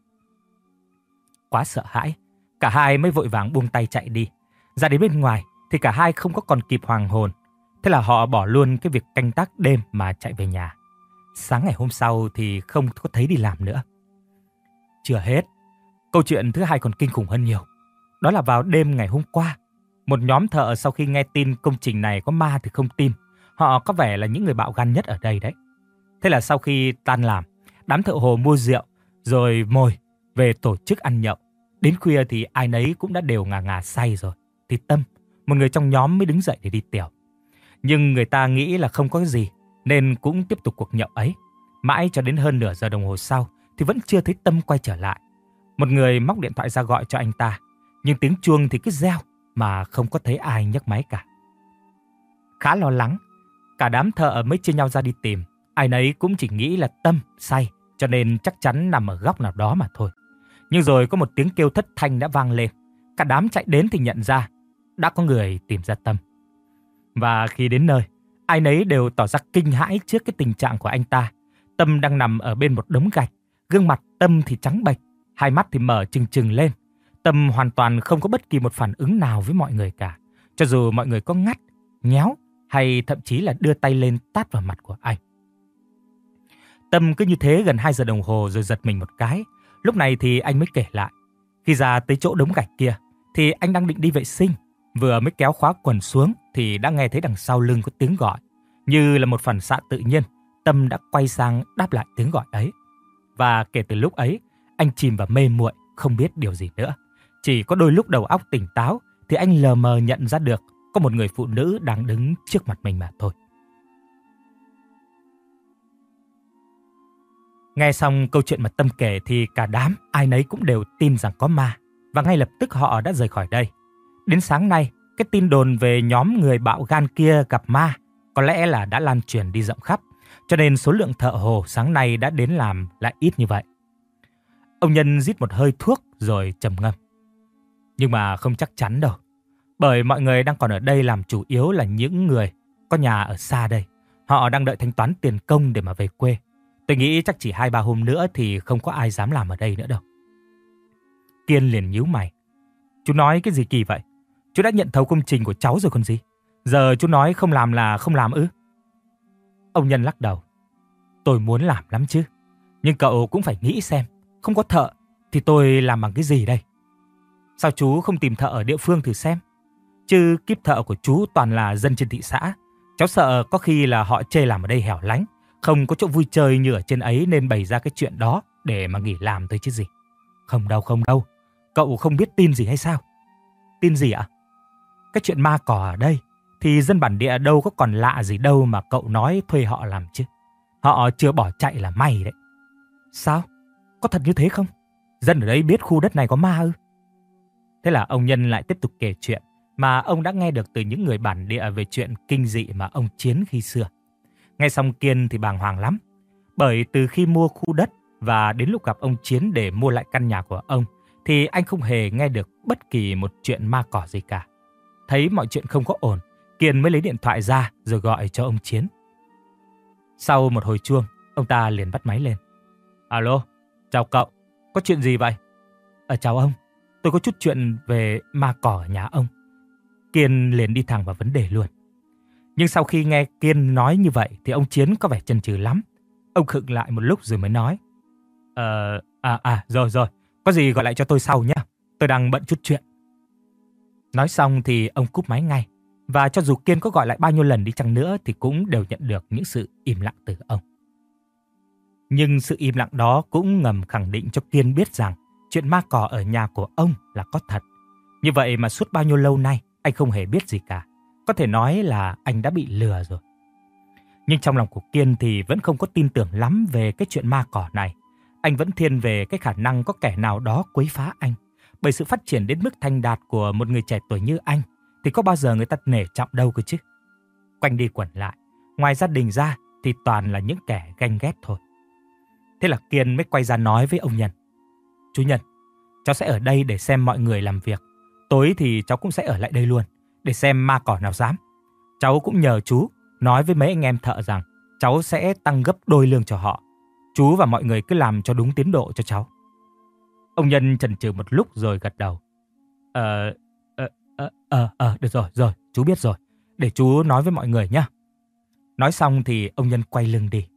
Quá sợ hãi, cả hai mới vội vàng buông tay chạy đi. Ra đến bên ngoài thì cả hai không có còn kịp hoàng hồn. Thế là họ bỏ luôn cái việc canh tác đêm mà chạy về nhà. Sáng ngày hôm sau thì không có thấy đi làm nữa. Chưa hết, câu chuyện thứ hai còn kinh khủng hơn nhiều. Đó là vào đêm ngày hôm qua, một nhóm thợ sau khi nghe tin công trình này có ma thì không tin. Họ có vẻ là những người bạo gan nhất ở đây đấy. Thế là sau khi tan làm, đám thợ hồ mua rượu rồi mồi về tổ chức ăn nhậu. Đến khuya thì ai nấy cũng đã đều ngà ngà say rồi. Thì Tâm, một người trong nhóm mới đứng dậy để đi tiểu. Nhưng người ta nghĩ là không có gì nên cũng tiếp tục cuộc nhậu ấy. Mãi cho đến hơn nửa giờ đồng hồ sau thì vẫn chưa thấy Tâm quay trở lại. Một người móc điện thoại ra gọi cho anh ta, nhưng tiếng chuông thì cứ reo mà không có thấy ai nhấc máy cả. Khá lo lắng, cả đám thợ mới chia nhau ra đi tìm. Ai nấy cũng chỉ nghĩ là Tâm say cho nên chắc chắn nằm ở góc nào đó mà thôi. Nhưng rồi có một tiếng kêu thất thanh đã vang lên. Cả đám chạy đến thì nhận ra đã có người tìm ra Tâm. Và khi đến nơi, ai nấy đều tỏ ra kinh hãi trước cái tình trạng của anh ta. Tâm đang nằm ở bên một đống gạch, gương mặt Tâm thì trắng bệch, hai mắt thì mở trừng trừng lên. Tâm hoàn toàn không có bất kỳ một phản ứng nào với mọi người cả, cho dù mọi người có ngắt, nhéo hay thậm chí là đưa tay lên tát vào mặt của anh. Tâm cứ như thế gần hai giờ đồng hồ rồi giật mình một cái. Lúc này thì anh mới kể lại. Khi ra tới chỗ đống gạch kia thì anh đang định đi vệ sinh. Vừa mới kéo khóa quần xuống thì đã nghe thấy đằng sau lưng có tiếng gọi. Như là một phản xạ tự nhiên, Tâm đã quay sang đáp lại tiếng gọi ấy. Và kể từ lúc ấy, anh chìm vào mê muội, không biết điều gì nữa. Chỉ có đôi lúc đầu óc tỉnh táo thì anh lờ mờ nhận ra được có một người phụ nữ đang đứng trước mặt mình mà thôi. Nghe xong câu chuyện mà Tâm kể thì cả đám ai nấy cũng đều tin rằng có ma. Và ngay lập tức họ đã rời khỏi đây. Đến sáng nay, cái tin đồn về nhóm người bạo gan kia gặp ma Có lẽ là đã lan truyền đi rộng khắp, cho nên số lượng thợ hồ sáng nay đã đến làm lại ít như vậy. Ông Nhân rít một hơi thuốc rồi trầm ngâm. Nhưng mà không chắc chắn đâu. Bởi mọi người đang còn ở đây làm chủ yếu là những người có nhà ở xa đây. Họ đang đợi thanh toán tiền công để mà về quê. Tôi nghĩ chắc chỉ hai ba hôm nữa thì không có ai dám làm ở đây nữa đâu. Kiên liền nhíu mày. Chú nói cái gì kỳ vậy? Chú đã nhận thầu công trình của cháu rồi còn gì? Giờ chú nói không làm là không làm ư? Ông Nhân lắc đầu. Tôi muốn làm lắm chứ. Nhưng cậu cũng phải nghĩ xem. Không có thợ thì tôi làm bằng cái gì đây? Sao chú không tìm thợ ở địa phương thử xem? Chứ kíp thợ của chú toàn là dân trên thị xã. Cháu sợ có khi là họ chê làm ở đây hẻo lánh, không có chỗ vui chơi như ở trên ấy nên bày ra cái chuyện đó để mà nghỉ làm thôi chứ gì. Không đâu, không đâu. Cậu không biết tin gì hay sao? Tin gì ạ? Cái chuyện ma cỏ ở đây thì dân bản địa đâu có còn lạ gì đâu mà cậu nói thuê họ làm chứ. Họ chưa bỏ chạy là may đấy. Sao? Có thật như thế không? Dân ở đây biết khu đất này có ma ư? Thế là ông Nhân lại tiếp tục kể chuyện mà ông đã nghe được từ những người bản địa về chuyện kinh dị mà ông Chiến khi xưa. Nghe xong Kiên thì bàng hoàng lắm. Bởi từ khi mua khu đất và đến lúc gặp ông Chiến để mua lại căn nhà của ông thì anh không hề nghe được bất kỳ một chuyện ma cỏ gì cả. Thấy mọi chuyện không có ổn, Kiên mới lấy điện thoại ra rồi gọi cho ông Chiến. Sau một hồi chuông, ông ta liền bắt máy lên. Alo, chào cậu, có chuyện gì vậy? Ờ chào ông, tôi có chút chuyện về ma cỏ ở nhà ông. Kiên liền đi thẳng vào vấn đề luôn. Nhưng sau khi nghe Kiên nói như vậy thì ông Chiến có vẻ chần chừ lắm. Ông khựng lại một lúc rồi mới nói. Ờ, à, à, rồi rồi, có gì gọi lại cho tôi sau nhé, tôi đang bận chút chuyện. Nói xong thì ông cúp máy ngay. Và cho dù Kiên có gọi lại bao nhiêu lần đi chăng nữa thì cũng đều nhận được những sự im lặng từ ông. Nhưng sự im lặng đó cũng ngầm khẳng định cho Kiên biết rằng chuyện ma cỏ ở nhà của ông là có thật. Như vậy mà suốt bao nhiêu lâu nay anh không hề biết gì cả. Có thể nói là anh đã bị lừa rồi. Nhưng trong lòng của Kiên thì vẫn không có tin tưởng lắm về cái chuyện ma cỏ này. Anh vẫn thiên về cái khả năng có kẻ nào đó quấy phá anh. Bởi sự phát triển đến mức thành đạt của một người trẻ tuổi như anh thì có bao giờ người ta nể trọng đâu cơ chứ. Quanh đi quẩn lại, ngoài gia đình ra thì toàn là những kẻ ganh ghét thôi. Thế là Kiên mới quay ra nói với ông Nhân. Chú Nhân, cháu sẽ ở đây để xem mọi người làm việc. Tối thì cháu cũng sẽ ở lại đây luôn, để xem ma cỏ nào dám. Cháu cũng nhờ chú nói với mấy anh em thợ rằng cháu sẽ tăng gấp đôi lương cho họ. Chú và mọi người cứ làm cho đúng tiến độ cho cháu. Ông Nhân chần chừ một lúc rồi gật đầu. Ờ, ờ, ờ, ờ, ờ, được rồi, rồi, chú biết rồi. Để chú nói với mọi người nhé. Nói xong thì ông Nhân quay lưng đi.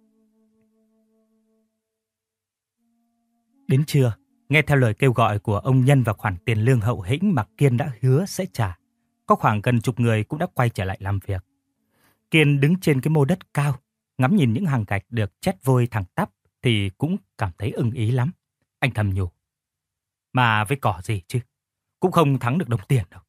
Đến trưa, nghe theo lời kêu gọi của ông Nhân và khoản tiền lương hậu hĩnh mà Kiên đã hứa sẽ trả, có khoảng gần chục người cũng đã quay trở lại làm việc. Kiên đứng trên cái mô đất cao, ngắm nhìn những hàng gạch được chét vôi thẳng tắp thì cũng cảm thấy ưng ý lắm. Anh thầm nhủ. Mà với cỏ gì chứ, cũng không thắng được đồng tiền đâu.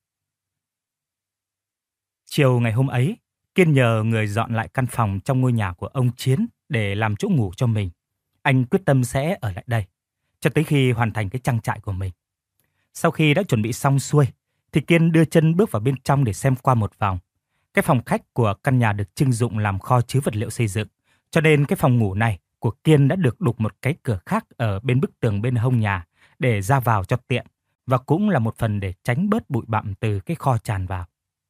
Chiều ngày hôm ấy, Kiên nhờ người dọn lại căn phòng trong ngôi nhà của ông Chiến để làm chỗ ngủ cho mình. Anh quyết tâm sẽ ở lại đây cho tới khi hoàn thành cái trang trại của mình. Sau khi đã chuẩn bị xong xuôi, thì Kiên đưa chân bước vào bên trong để xem qua một vòng. Cái phòng khách của căn nhà được trưng dụng làm kho chứa vật liệu xây dựng, cho nên cái phòng ngủ này của Kiên đã được đục một cái cửa khác ở bên bức tường bên hông nhà để ra vào cho tiện, và cũng là một phần để tránh bớt bụi bặm từ cái kho tràn vào.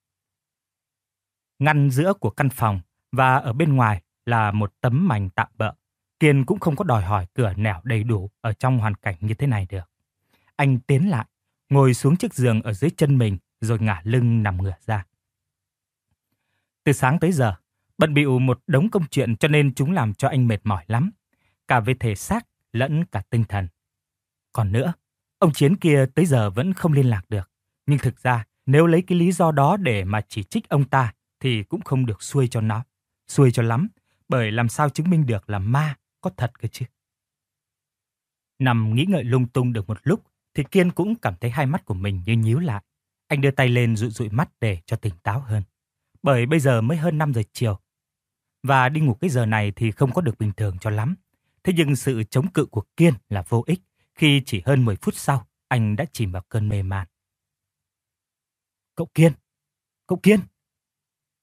Ngăn giữa của căn phòng và ở bên ngoài là một tấm mành tạm bợ. Kiên cũng không có đòi hỏi cửa nẻo đầy đủ ở trong hoàn cảnh như thế này được. Anh tiến lại, ngồi xuống chiếc giường ở dưới chân mình rồi ngả lưng nằm ngửa ra. Từ sáng tới giờ, bận bịu một đống công chuyện cho nên chúng làm cho anh mệt mỏi lắm, cả về thể xác lẫn cả tinh thần. Còn nữa, ông Chiến kia tới giờ vẫn không liên lạc được. Nhưng thực ra, nếu lấy cái lý do đó để mà chỉ trích ông ta thì cũng không được xuôi cho nó. Xuôi cho lắm, bởi làm sao chứng minh được là ma có thật cơ chứ. Nằm nghĩ ngợi lung tung được một lúc thì Kiên cũng cảm thấy hai mắt của mình như nhíu lại. Anh đưa tay lên dụi dụi mắt để cho tỉnh táo hơn. Bởi bây giờ mới hơn năm giờ chiều. Và đi ngủ cái giờ này thì không có được bình thường cho lắm. Thế nhưng sự chống cự của Kiên là vô ích khi chỉ hơn mười phút sau anh đã chìm vào cơn mê man. Cậu Kiên! Cậu Kiên!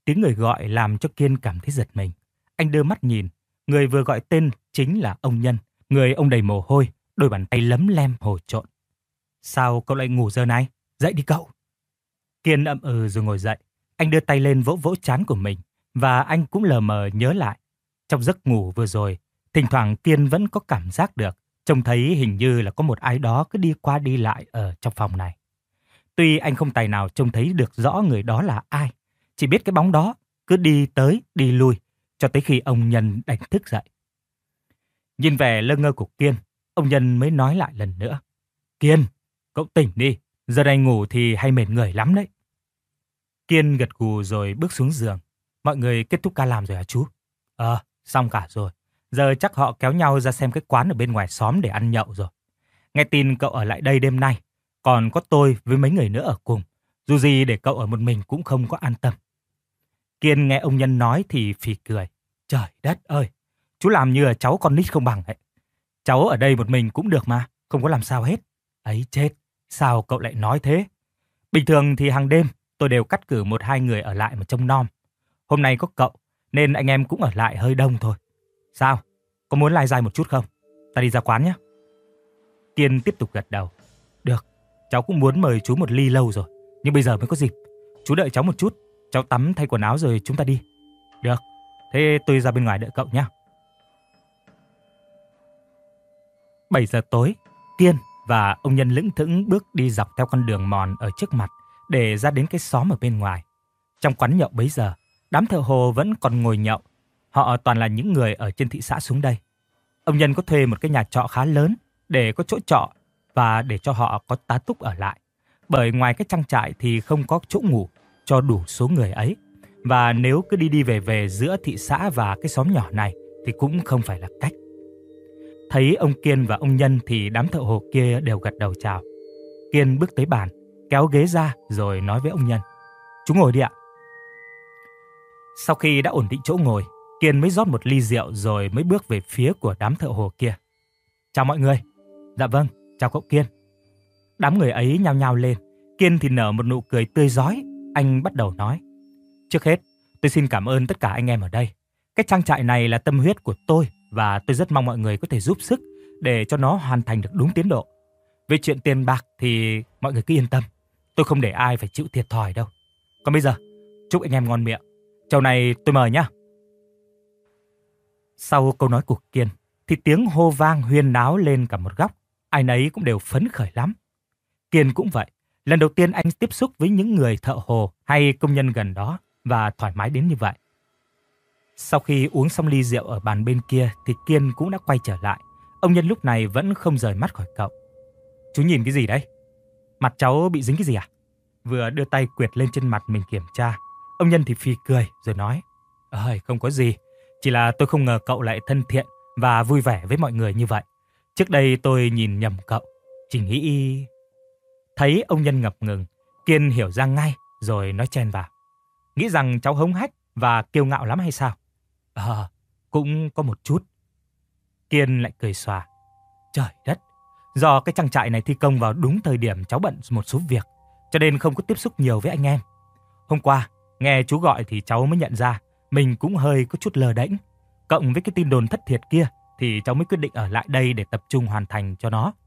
Tiếng người gọi làm cho Kiên cảm thấy giật mình. Anh đưa mắt nhìn, người vừa gọi tên chính là ông Nhân, người ông đầy mồ hôi, đôi bàn tay lấm lem hồ trộn. Sao cậu lại ngủ giờ này? Dậy đi cậu. Kiên ậm ừ rồi ngồi dậy. Anh đưa tay lên vỗ vỗ trán của mình và anh cũng lờ mờ nhớ lại. Trong giấc ngủ vừa rồi, thỉnh thoảng Kiên vẫn có cảm giác được, trông thấy hình như là có một ai đó cứ đi qua đi lại ở trong phòng này. Tuy anh không tài nào trông thấy được rõ người đó là ai, chỉ biết cái bóng đó cứ đi tới đi lui cho tới khi ông Nhân đánh thức dậy. Nhìn vẻ lơ ngơ của Kiên, ông Nhân mới nói lại lần nữa. Kiên, cậu tỉnh đi, giờ này ngủ thì hay mệt người lắm đấy. Kiên gật gù rồi bước xuống giường. Mọi người kết thúc ca làm rồi hả chú? Ờ, xong cả rồi. Giờ chắc họ kéo nhau ra xem cái quán ở bên ngoài xóm để ăn nhậu rồi. Nghe tin cậu ở lại đây đêm nay, còn có tôi với mấy người nữa ở cùng. Dù gì để cậu ở một mình cũng không có an tâm. Kiên nghe ông Nhân nói thì phì cười. Trời đất ơi, chú làm như là cháu con nít không bằng ấy. Cháu ở đây một mình cũng được mà, không có làm sao hết. Ấy chết, sao cậu lại nói thế? Bình thường thì hàng đêm tôi đều cắt cử một hai người ở lại mà trông nom. Hôm nay có cậu nên anh em cũng ở lại hơi đông thôi. Sao? Có muốn lai dai một chút không? Ta đi ra quán nhé. Kiên tiếp tục gật đầu. Được, cháu cũng muốn mời chú một ly lâu rồi, nhưng bây giờ mới có dịp. Chú đợi cháu một chút, cháu tắm thay quần áo rồi chúng ta đi. Được, thế tôi ra bên ngoài đợi cậu nhé. bảy giờ tối, Kiên và ông Nhân lững thững bước đi dọc theo con đường mòn ở trước mặt để ra đến cái xóm ở bên ngoài. Trong quán nhậu bấy giờ, đám thợ hồ vẫn còn ngồi nhậu. Họ toàn là những người ở trên thị xã xuống đây. Ông Nhân có thuê một cái nhà trọ khá lớn để có chỗ trọ và để cho họ có tá túc ở lại. Bởi ngoài cái trang trại thì không có chỗ ngủ cho đủ số người ấy. Và nếu cứ đi đi về về giữa thị xã và cái xóm nhỏ này thì cũng không phải là cách. Thấy ông Kiên và ông Nhân thì đám thợ hồ kia đều gật đầu chào. Kiên bước tới bàn, kéo ghế ra rồi nói với ông Nhân. Chú ngồi đi ạ. Sau khi đã ổn định chỗ ngồi, Kiên mới rót một ly rượu rồi mới bước về phía của đám thợ hồ kia. Chào mọi người. Dạ vâng, chào cậu Kiên. Đám người ấy nhao nhao lên. Kiên thì nở một nụ cười tươi rói. Anh bắt đầu nói. Trước hết, tôi xin cảm ơn tất cả anh em ở đây. Cái trang trại này là tâm huyết của tôi và tôi rất mong mọi người có thể giúp sức để cho nó hoàn thành được đúng tiến độ. Về chuyện tiền bạc thì mọi người cứ yên tâm. Tôi không để ai phải chịu thiệt thòi đâu. Còn bây giờ, chúc anh em ngon miệng. Chầu này tôi mời nhá. Sau câu nói của Kiên thì tiếng hô vang huyên náo lên cả một góc. Ai nấy cũng đều phấn khởi lắm. Kiên cũng vậy. Lần đầu tiên anh tiếp xúc với những người thợ hồ hay công nhân gần đó và thoải mái đến như vậy. Sau khi uống xong ly rượu ở bàn bên kia thì Kiên cũng đã quay trở lại. Ông Nhân lúc này vẫn không rời mắt khỏi cậu. Chú nhìn cái gì đấy? Mặt cháu bị dính cái gì à? Vừa đưa tay quệt lên trên mặt mình kiểm tra. Ông Nhân thì phì cười rồi nói. Ơi, không có gì. Chỉ là tôi không ngờ cậu lại thân thiện và vui vẻ với mọi người như vậy. Trước đây tôi nhìn nhầm cậu. Chỉ nghĩ... Thấy ông Nhân ngập ngừng, Kiên hiểu ra ngay rồi nói chen vào. Nghĩ rằng cháu hống hách và kiêu ngạo lắm hay sao? Ờ, cũng có một chút. Kiên lại cười xòa. Trời đất, do cái trang trại này thi công vào đúng thời điểm cháu bận một số việc, cho nên không có tiếp xúc nhiều với anh em. Hôm qua, nghe chú gọi thì cháu mới nhận ra mình cũng hơi có chút lờ đễnh. Cộng với cái tin đồn thất thiệt kia thì cháu mới quyết định ở lại đây để tập trung hoàn thành cho nó.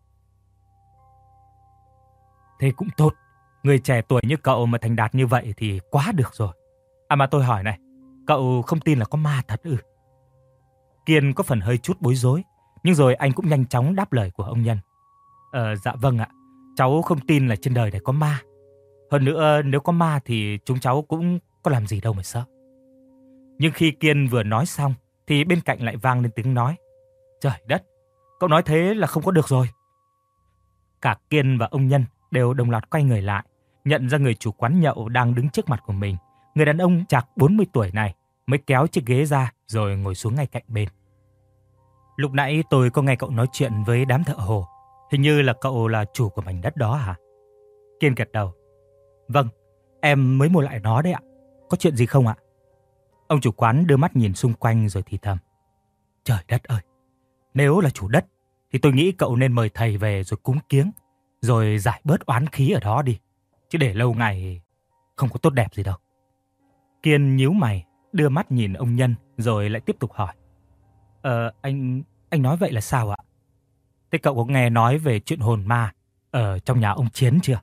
Thế cũng tốt. Người trẻ tuổi như cậu mà thành đạt như vậy thì quá được rồi. À mà tôi hỏi này, cậu không tin là có ma thật ư? Kiên có phần hơi chút bối rối, nhưng rồi anh cũng nhanh chóng đáp lời của ông Nhân. Ờ, dạ vâng ạ, cháu không tin là trên đời này có ma. Hơn nữa nếu có ma thì chúng cháu cũng có làm gì đâu mà sợ. Nhưng khi Kiên vừa nói xong thì bên cạnh lại vang lên tiếng nói. Trời đất, cậu nói thế là không có được rồi. Cả Kiên và ông Nhân đều đồng loạt quay người lại, nhận ra người chủ quán nhậu đang đứng trước mặt của mình. Người đàn ông chạc bốn mươi tuổi này mới kéo chiếc ghế ra rồi ngồi xuống ngay cạnh bên. Lúc nãy tôi có nghe cậu nói chuyện với đám thợ hồ. Hình như là cậu là chủ của mảnh đất đó hả? Kiên gật đầu. Vâng, em mới mua lại nó đấy ạ. Có chuyện gì không ạ? Ông chủ quán đưa mắt nhìn xung quanh rồi thì thầm. Trời đất ơi, nếu là chủ đất thì tôi nghĩ cậu nên mời thầy về rồi cúng kiếng, rồi giải bớt oán khí ở đó đi. Chứ để lâu ngày không có tốt đẹp gì đâu. Kiên nhíu mày, đưa mắt nhìn ông Nhân rồi lại tiếp tục hỏi. Ờ, anh, anh nói vậy là sao ạ? Thế cậu có nghe nói về chuyện hồn ma ở trong nhà ông Chiến chưa?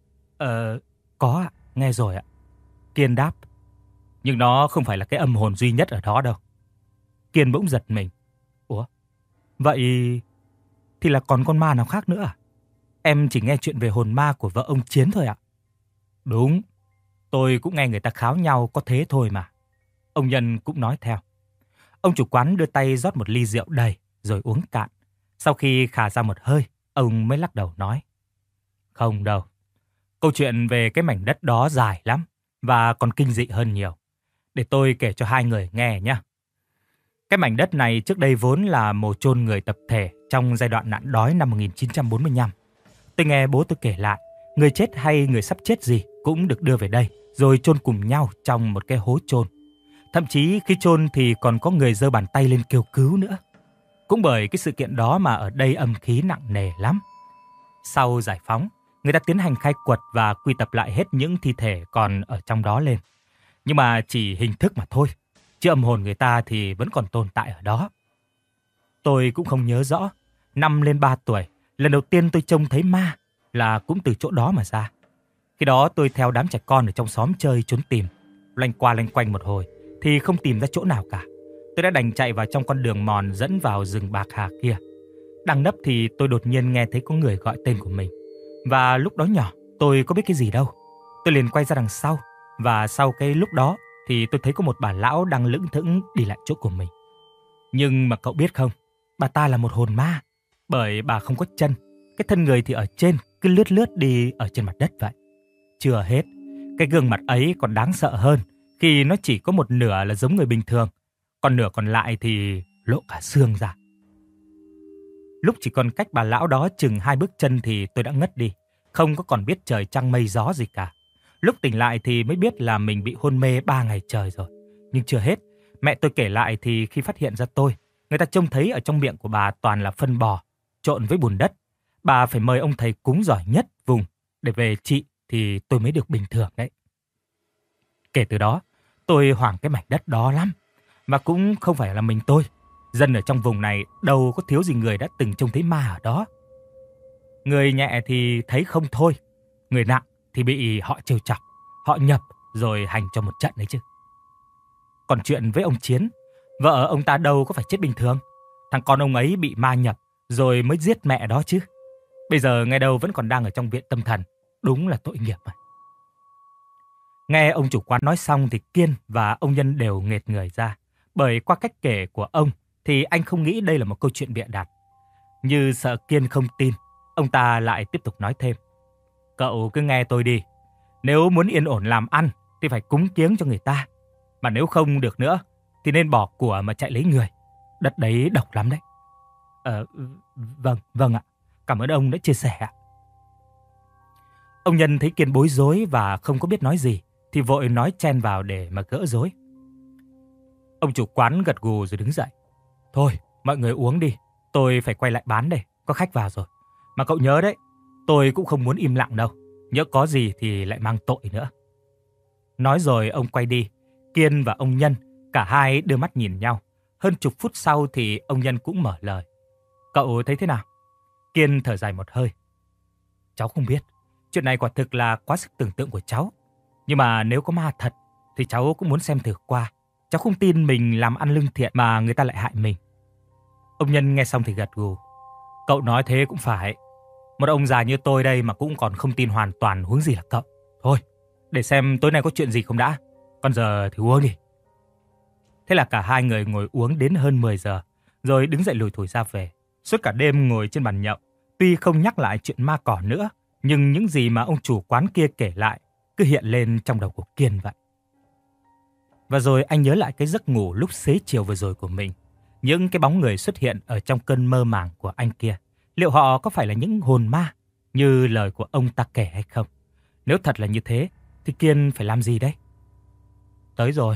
Ờ, có ạ, nghe rồi ạ. Kiên đáp. Nhưng nó không phải là cái âm hồn duy nhất ở đó đâu. Kiên bỗng giật mình. Ủa, vậy thì là còn con ma nào khác nữa à? Em chỉ nghe chuyện về hồn ma của vợ ông Chiến thôi ạ. Đúng, tôi cũng nghe người ta kháo nhau có thế thôi mà. Ông Nhân cũng nói theo. Ông chủ quán đưa tay rót một ly rượu đầy rồi uống cạn. Sau khi khà ra một hơi, ông mới lắc đầu nói. Không đâu, câu chuyện về cái mảnh đất đó dài lắm và còn kinh dị hơn nhiều. Để tôi kể cho hai người nghe nhé. Cái mảnh đất này trước đây vốn là mồ chôn người tập thể trong giai đoạn nạn đói năm một nghìn chín trăm bốn mươi lăm. Tôi nghe bố tôi kể lại, người chết hay người sắp chết gì cũng được đưa về đây rồi chôn cùng nhau trong một cái hố chôn. Thậm chí khi chôn thì còn có người giơ bàn tay lên kêu cứu nữa. Cũng bởi cái sự kiện đó mà ở đây âm khí nặng nề lắm. Sau giải phóng, người ta tiến hành khai quật và quy tập lại hết những thi thể còn ở trong đó lên. Nhưng mà chỉ hình thức mà thôi, chứ âm hồn người ta thì vẫn còn tồn tại ở đó. Tôi cũng không nhớ rõ, năm lên ba tuổi, lần đầu tiên tôi trông thấy ma là cũng từ chỗ đó mà ra. Khi đó tôi theo đám trẻ con ở trong xóm chơi trốn tìm, loanh qua loanh quanh một hồi thì không tìm ra chỗ nào cả. Tôi đã đành chạy vào trong con đường mòn dẫn vào rừng bạc hà kia. Đang nấp thì tôi đột nhiên nghe thấy có người gọi tên của mình. Và lúc đó nhỏ, tôi có biết cái gì đâu. Tôi liền quay ra đằng sau, và sau cái lúc đó thì tôi thấy có một bà lão đang lững thững đi lại chỗ của mình. Nhưng mà cậu biết không, bà ta là một hồn ma, bởi bà không có chân. Cái thân người thì ở trên, cứ lướt lướt đi ở trên mặt đất vậy. Chưa hết, cái gương mặt ấy còn đáng sợ hơn khi nó chỉ có một nửa là giống người bình thường, còn nửa còn lại thì lộ cả xương ra. Lúc chỉ còn cách bà lão đó chừng hai bước chân thì tôi đã ngất đi, không có còn biết trời trăng mây gió gì cả. Lúc tỉnh lại thì mới biết là mình bị hôn mê ba ngày trời rồi. Nhưng chưa hết, mẹ tôi kể lại thì khi phát hiện ra tôi, người ta trông thấy ở trong miệng của bà toàn là phân bò, trộn với bùn đất. Bà phải mời ông thầy cúng giỏi nhất vùng để về trị thì tôi mới được bình thường đấy. Kể từ đó, tôi hoảng cái mảnh đất đó lắm. Và cũng không phải là mình tôi. Dân ở trong vùng này đâu có thiếu gì người đã từng trông thấy ma ở đó. Người nhẹ thì thấy không thôi. Người nặng thì bị họ trêu chọc, họ nhập rồi hành cho một trận đấy chứ. Còn chuyện với ông Chiến, vợ ông ta đâu có phải chết bình thường. Thằng con ông ấy bị ma nhập rồi mới giết mẹ đó chứ. Bây giờ nghe đâu vẫn còn đang ở trong viện tâm thần. Đúng là tội nghiệp mà. Nghe ông chủ quán nói xong thì Kiên và ông Nhân đều nghệt người ra. Bởi qua cách kể của ông thì anh không nghĩ đây là một câu chuyện bịa đặt. Như sợ Kiên không tin, ông ta lại tiếp tục nói thêm. Cậu cứ nghe tôi đi. Nếu muốn yên ổn làm ăn thì phải cúng kiếng cho người ta. Mà nếu không được nữa thì nên bỏ của mà chạy lấy người. Đất đấy độc lắm đấy. Ờ, vâng, vâng ạ. Cảm ơn ông đã chia sẻ ạ. Ông Nhân thấy Kiên bối rối và không có biết nói gì thì vội nói chen vào để mà gỡ rối. Ông chủ quán gật gù rồi đứng dậy. Thôi, mọi người uống đi. Tôi phải quay lại bán đây, có khách vào rồi. Mà cậu nhớ đấy, tôi cũng không muốn im lặng đâu. Nhỡ có gì thì lại mang tội nữa. Nói rồi ông quay đi. Kiên và ông Nhân, cả hai đưa mắt nhìn nhau. Hơn chục phút sau thì ông Nhân cũng mở lời. Cậu thấy thế nào? Kiên thở dài một hơi. Cháu không biết. Chuyện này quả thực là quá sức tưởng tượng của cháu. Nhưng mà nếu có ma thật thì cháu cũng muốn xem thử qua. Cháu không tin mình làm ăn lương thiện mà người ta lại hại mình. Ông Nhân nghe xong thì gật gù. Cậu nói thế cũng phải. Một ông già như tôi đây mà cũng còn không tin hoàn toàn, huống gì là cậu. Thôi, để xem tối nay có chuyện gì không đã. Còn giờ thì uống đi. Thế là cả hai người ngồi uống đến hơn mười giờ, rồi đứng dậy lủi thủi ra về. Suốt cả đêm ngồi trên bàn nhậu, tuy không nhắc lại chuyện ma cỏ nữa, nhưng những gì mà ông chủ quán kia kể lại cứ hiện lên trong đầu của Kiên vậy. Và rồi anh nhớ lại cái giấc ngủ lúc xế chiều vừa rồi của mình. Những cái bóng người xuất hiện ở trong cơn mơ màng của anh kia. Liệu họ có phải là những hồn ma như lời của ông ta kể hay không? Nếu thật là như thế thì Kiên phải làm gì đấy? Tới rồi.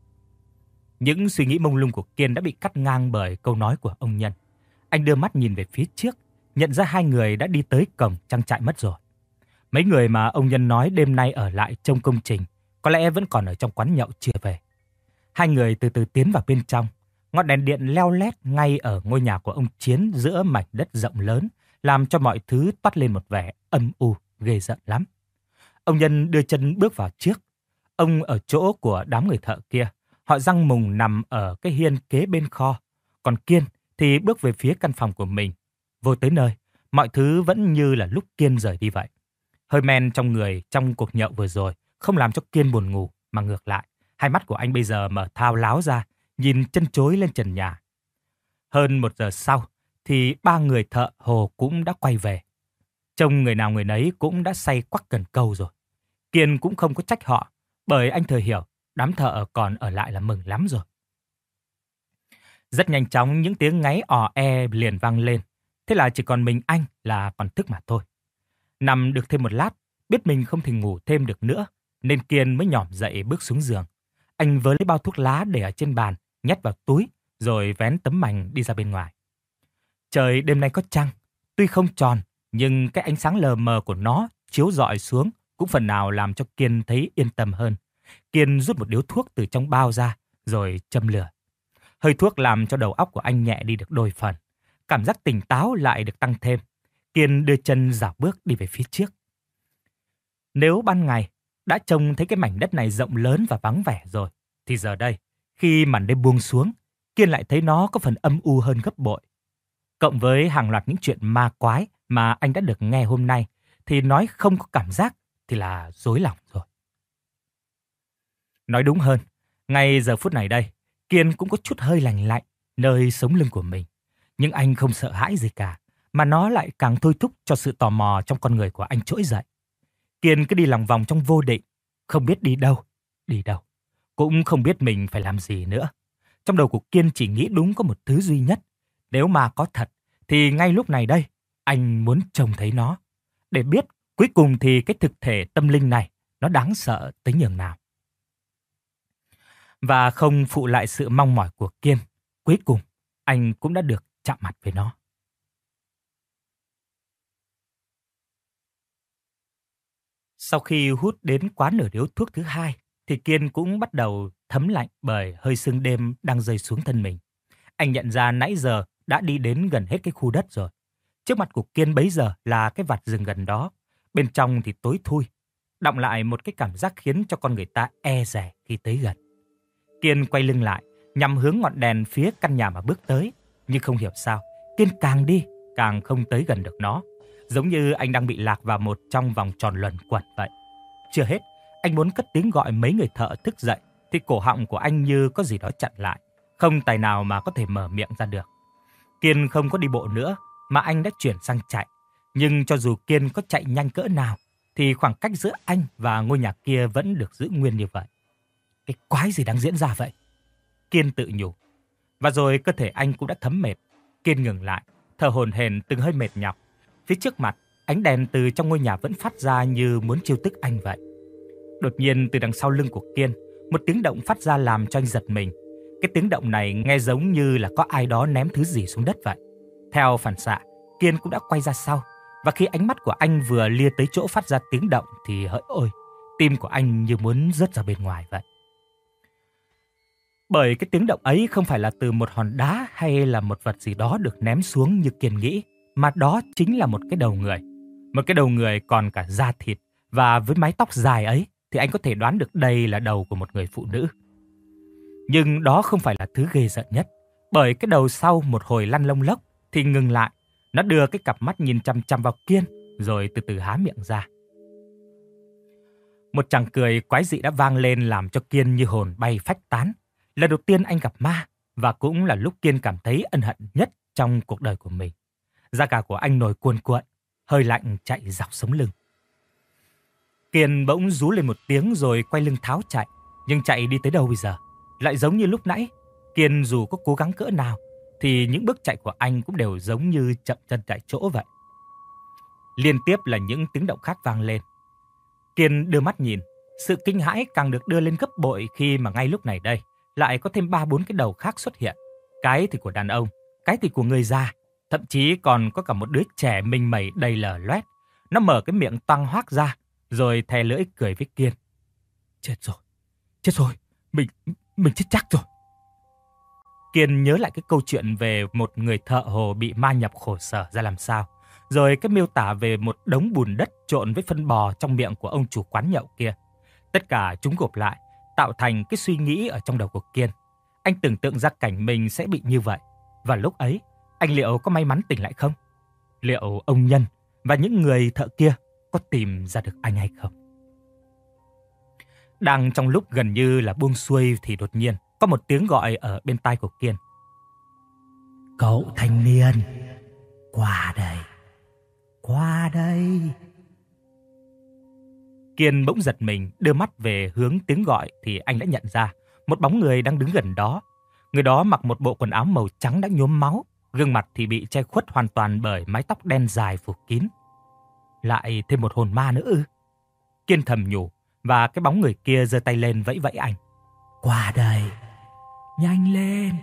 Những suy nghĩ mông lung của Kiên đã bị cắt ngang bởi câu nói của ông Nhân. Anh đưa mắt nhìn về phía trước, nhận ra hai người đã đi tới cổng trang trại mất rồi. Mấy người mà ông Nhân nói đêm nay ở lại trông công trình có lẽ vẫn còn ở trong quán nhậu chưa về. Hai người từ từ tiến vào bên trong. Ngọn đèn điện leo lét ngay ở ngôi nhà của ông Chiến giữa mảnh đất rộng lớn, làm cho mọi thứ toát lên một vẻ âm u, ghê rợn lắm. Ông Nhân đưa chân bước vào trước. Ông ở chỗ của đám người thợ kia. Họ răng mùng nằm ở cái hiên kế bên kho. Còn Kiên thì bước về phía căn phòng của mình. Vô tới nơi, mọi thứ vẫn như là lúc Kiên rời đi vậy. Hơi men trong người trong cuộc nhậu vừa rồi không làm cho Kiên buồn ngủ, mà ngược lại, hai mắt của anh bây giờ mở thao láo ra, nhìn chân chối lên trần nhà. Hơn một giờ sau, thì ba người thợ hồ cũng đã quay về. Trông người nào người nấy cũng đã say quắc cần câu rồi. Kiên cũng không có trách họ, bởi anh thừa hiểu đám thợ còn ở lại là mừng lắm rồi. Rất nhanh chóng những tiếng ngáy ò e liền vang lên. Thế là chỉ còn mình anh là còn thức mà thôi. Nằm được thêm một lát, biết mình không thể ngủ thêm được nữa, nên Kiên mới nhỏm dậy bước xuống giường. Anh vớ lấy bao thuốc lá để ở trên bàn, nhét vào túi, rồi vén tấm mành đi ra bên ngoài. Trời đêm nay có trăng, tuy không tròn, nhưng cái ánh sáng lờ mờ của nó chiếu rọi xuống cũng phần nào làm cho Kiên thấy yên tâm hơn. Kiên rút một điếu thuốc từ trong bao ra, rồi châm lửa. Hơi thuốc làm cho đầu óc của anh nhẹ đi được đôi phần. Cảm giác tỉnh táo lại được tăng thêm. Kiên đưa chân dạo bước đi về phía trước. Nếu ban ngày đã trông thấy cái mảnh đất này rộng lớn và vắng vẻ rồi, thì giờ đây, khi màn đêm buông xuống, Kiên lại thấy nó có phần âm u hơn gấp bội. Cộng với hàng loạt những chuyện ma quái mà anh đã được nghe hôm nay, thì nói không có cảm giác thì là dối lòng rồi. Nói đúng hơn, ngay giờ phút này đây, Kiên cũng có chút hơi lành lạnh nơi sống lưng của mình. Nhưng anh không sợ hãi gì cả, mà nó lại càng thôi thúc cho sự tò mò trong con người của anh trỗi dậy. Kiên cứ đi lòng vòng trong vô định, không biết đi đâu, đi đâu. Cũng không biết mình phải làm gì nữa. Trong đầu của Kiên chỉ nghĩ đúng có một thứ duy nhất. Nếu mà có thật, thì ngay lúc này đây, anh muốn trông thấy nó. Để biết cuối cùng thì cái thực thể tâm linh này nó đáng sợ tới nhường nào. Và không phụ lại sự mong mỏi của Kiên, cuối cùng anh cũng đã được chạm mặt với nó. Sau khi hút đến quá nửa điếu thuốc thứ hai, thì Kiên cũng bắt đầu thấm lạnh bởi hơi sương đêm đang rơi xuống thân mình. Anh nhận ra nãy giờ đã đi đến gần hết cái khu đất rồi. Trước mặt của Kiên bấy giờ là cái vạt rừng gần đó. Bên trong thì tối thui, đọng lại một cái cảm giác khiến cho con người ta e dè khi tới gần. Kiên quay lưng lại, nhằm hướng ngọn đèn phía căn nhà mà bước tới. Nhưng không hiểu sao, Kiên càng đi, càng không tới gần được nó. Giống như anh đang bị lạc vào một trong vòng tròn luẩn quẩn vậy. Chưa hết, anh muốn cất tiếng gọi mấy người thợ thức dậy, thì cổ họng của anh như có gì đó chặn lại, không tài nào mà có thể mở miệng ra được. Kiên không có đi bộ nữa, mà anh đã chuyển sang chạy. Nhưng cho dù Kiên có chạy nhanh cỡ nào, thì khoảng cách giữa anh và ngôi nhà kia vẫn được giữ nguyên như vậy. Cái quái gì đang diễn ra vậy? Kiên tự nhủ. Và rồi cơ thể anh cũng đã thấm mệt. Kiên ngừng lại, thở hổn hển từng hơi mệt nhọc. Phía trước mặt, ánh đèn từ trong ngôi nhà vẫn phát ra như muốn chiêu tức anh vậy. Đột nhiên từ đằng sau lưng của Kiên, một tiếng động phát ra làm cho anh giật mình. Cái tiếng động này nghe giống như là có ai đó ném thứ gì xuống đất vậy. Theo phản xạ, Kiên cũng đã quay ra sau. Và khi ánh mắt của anh vừa lia tới chỗ phát ra tiếng động thì hỡi ôi, tim của anh như muốn rớt ra bên ngoài vậy. Bởi cái tiếng động ấy không phải là từ một hòn đá hay là một vật gì đó được ném xuống như Kiên nghĩ, mà đó chính là một cái đầu người. Một cái đầu người còn cả da thịt, và với mái tóc dài ấy thì anh có thể đoán được đây là đầu của một người phụ nữ. Nhưng đó không phải là thứ ghê rợn nhất, bởi cái đầu sau một hồi lăn lông lốc thì ngừng lại. Nó đưa cái cặp mắt nhìn chăm chăm vào Kiên, rồi từ từ há miệng ra. Một tràng cười quái dị đã vang lên làm cho Kiên như hồn bay phách tán. Lần đầu tiên anh gặp ma, và cũng là lúc Kiên cảm thấy ân hận nhất trong cuộc đời của mình. Da gà của anh nổi cuồn cuộn, hơi lạnh chạy dọc sống lưng. Kiên bỗng rú lên một tiếng rồi quay lưng tháo chạy. Nhưng chạy đi tới đâu bây giờ? Lại giống như lúc nãy, Kiên dù có cố gắng cỡ nào thì những bước chạy của anh cũng đều giống như chậm chân tại chỗ vậy. Liên tiếp là những tiếng động khác vang lên. Kiên đưa mắt nhìn, sự kinh hãi càng được đưa lên gấp bội khi mà ngay lúc này đây lại có thêm ba bốn cái đầu khác xuất hiện. Cái thì của đàn ông, cái thì của người già, thậm chí còn có cả một đứa trẻ minh mẩy đầy lở loét. Nó mở cái miệng toang hoác ra, rồi thè lưỡi cười với Kiên. Chết rồi, chết rồi, mình, mình chết chắc rồi. Kiên nhớ lại cái câu chuyện về một người thợ hồ bị ma nhập khổ sở ra làm sao. Rồi cái miêu tả về một đống bùn đất trộn với phân bò trong miệng của ông chủ quán nhậu kia. Tất cả chúng gộp lại, tạo thành cái suy nghĩ ở trong đầu của Kiên. Anh tưởng tượng ra cảnh mình sẽ bị như vậy. Và lúc ấy, anh liệu có may mắn tỉnh lại không? Liệu ông Nhân và những người thợ kia có tìm ra được anh hay không? Đang trong lúc gần như là buông xuôi thì đột nhiên có một tiếng gọi ở bên tai của Kiên. Cậu thanh niên, qua đây, qua đây. Kiên bỗng giật mình, đưa mắt về hướng tiếng gọi thì anh đã nhận ra một bóng người đang đứng gần đó. Người đó mặc một bộ quần áo màu trắng đã nhuốm máu, gương mặt thì bị che khuất hoàn toàn bởi mái tóc đen dài phủ kín. Lại thêm một hồn ma nữa ư? Kiên thầm nhủ, và cái bóng người kia giơ tay lên vẫy vẫy anh. Qua đây, nhanh lên.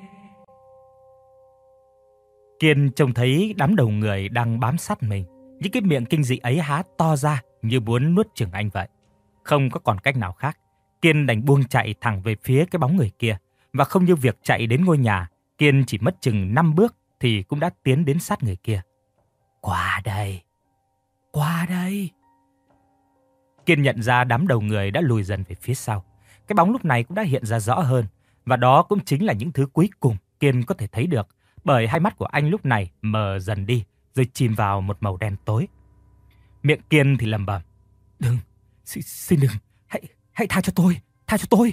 Kiên trông thấy đám đầu người đang bám sát mình. Những cái miệng kinh dị ấy há to ra như muốn nuốt chửng anh vậy. Không có còn cách nào khác, Kiên đành buông chạy thẳng về phía cái bóng người kia. Và không như việc chạy đến ngôi nhà, Kiên chỉ mất chừng năm bước thì cũng đã tiến đến sát người kia. Qua đây, qua đây. Kiên nhận ra đám đầu người đã lùi dần về phía sau. Cái bóng lúc này cũng đã hiện ra rõ hơn. Và đó cũng chính là những thứ cuối cùng Kiên có thể thấy được. Bởi hai mắt của anh lúc này mờ dần đi, rồi chìm vào một màu đen tối. Miệng Kiên thì lẩm bẩm. Đừng, xin, xin đừng, hãy, hãy tha cho tôi, tha cho tôi.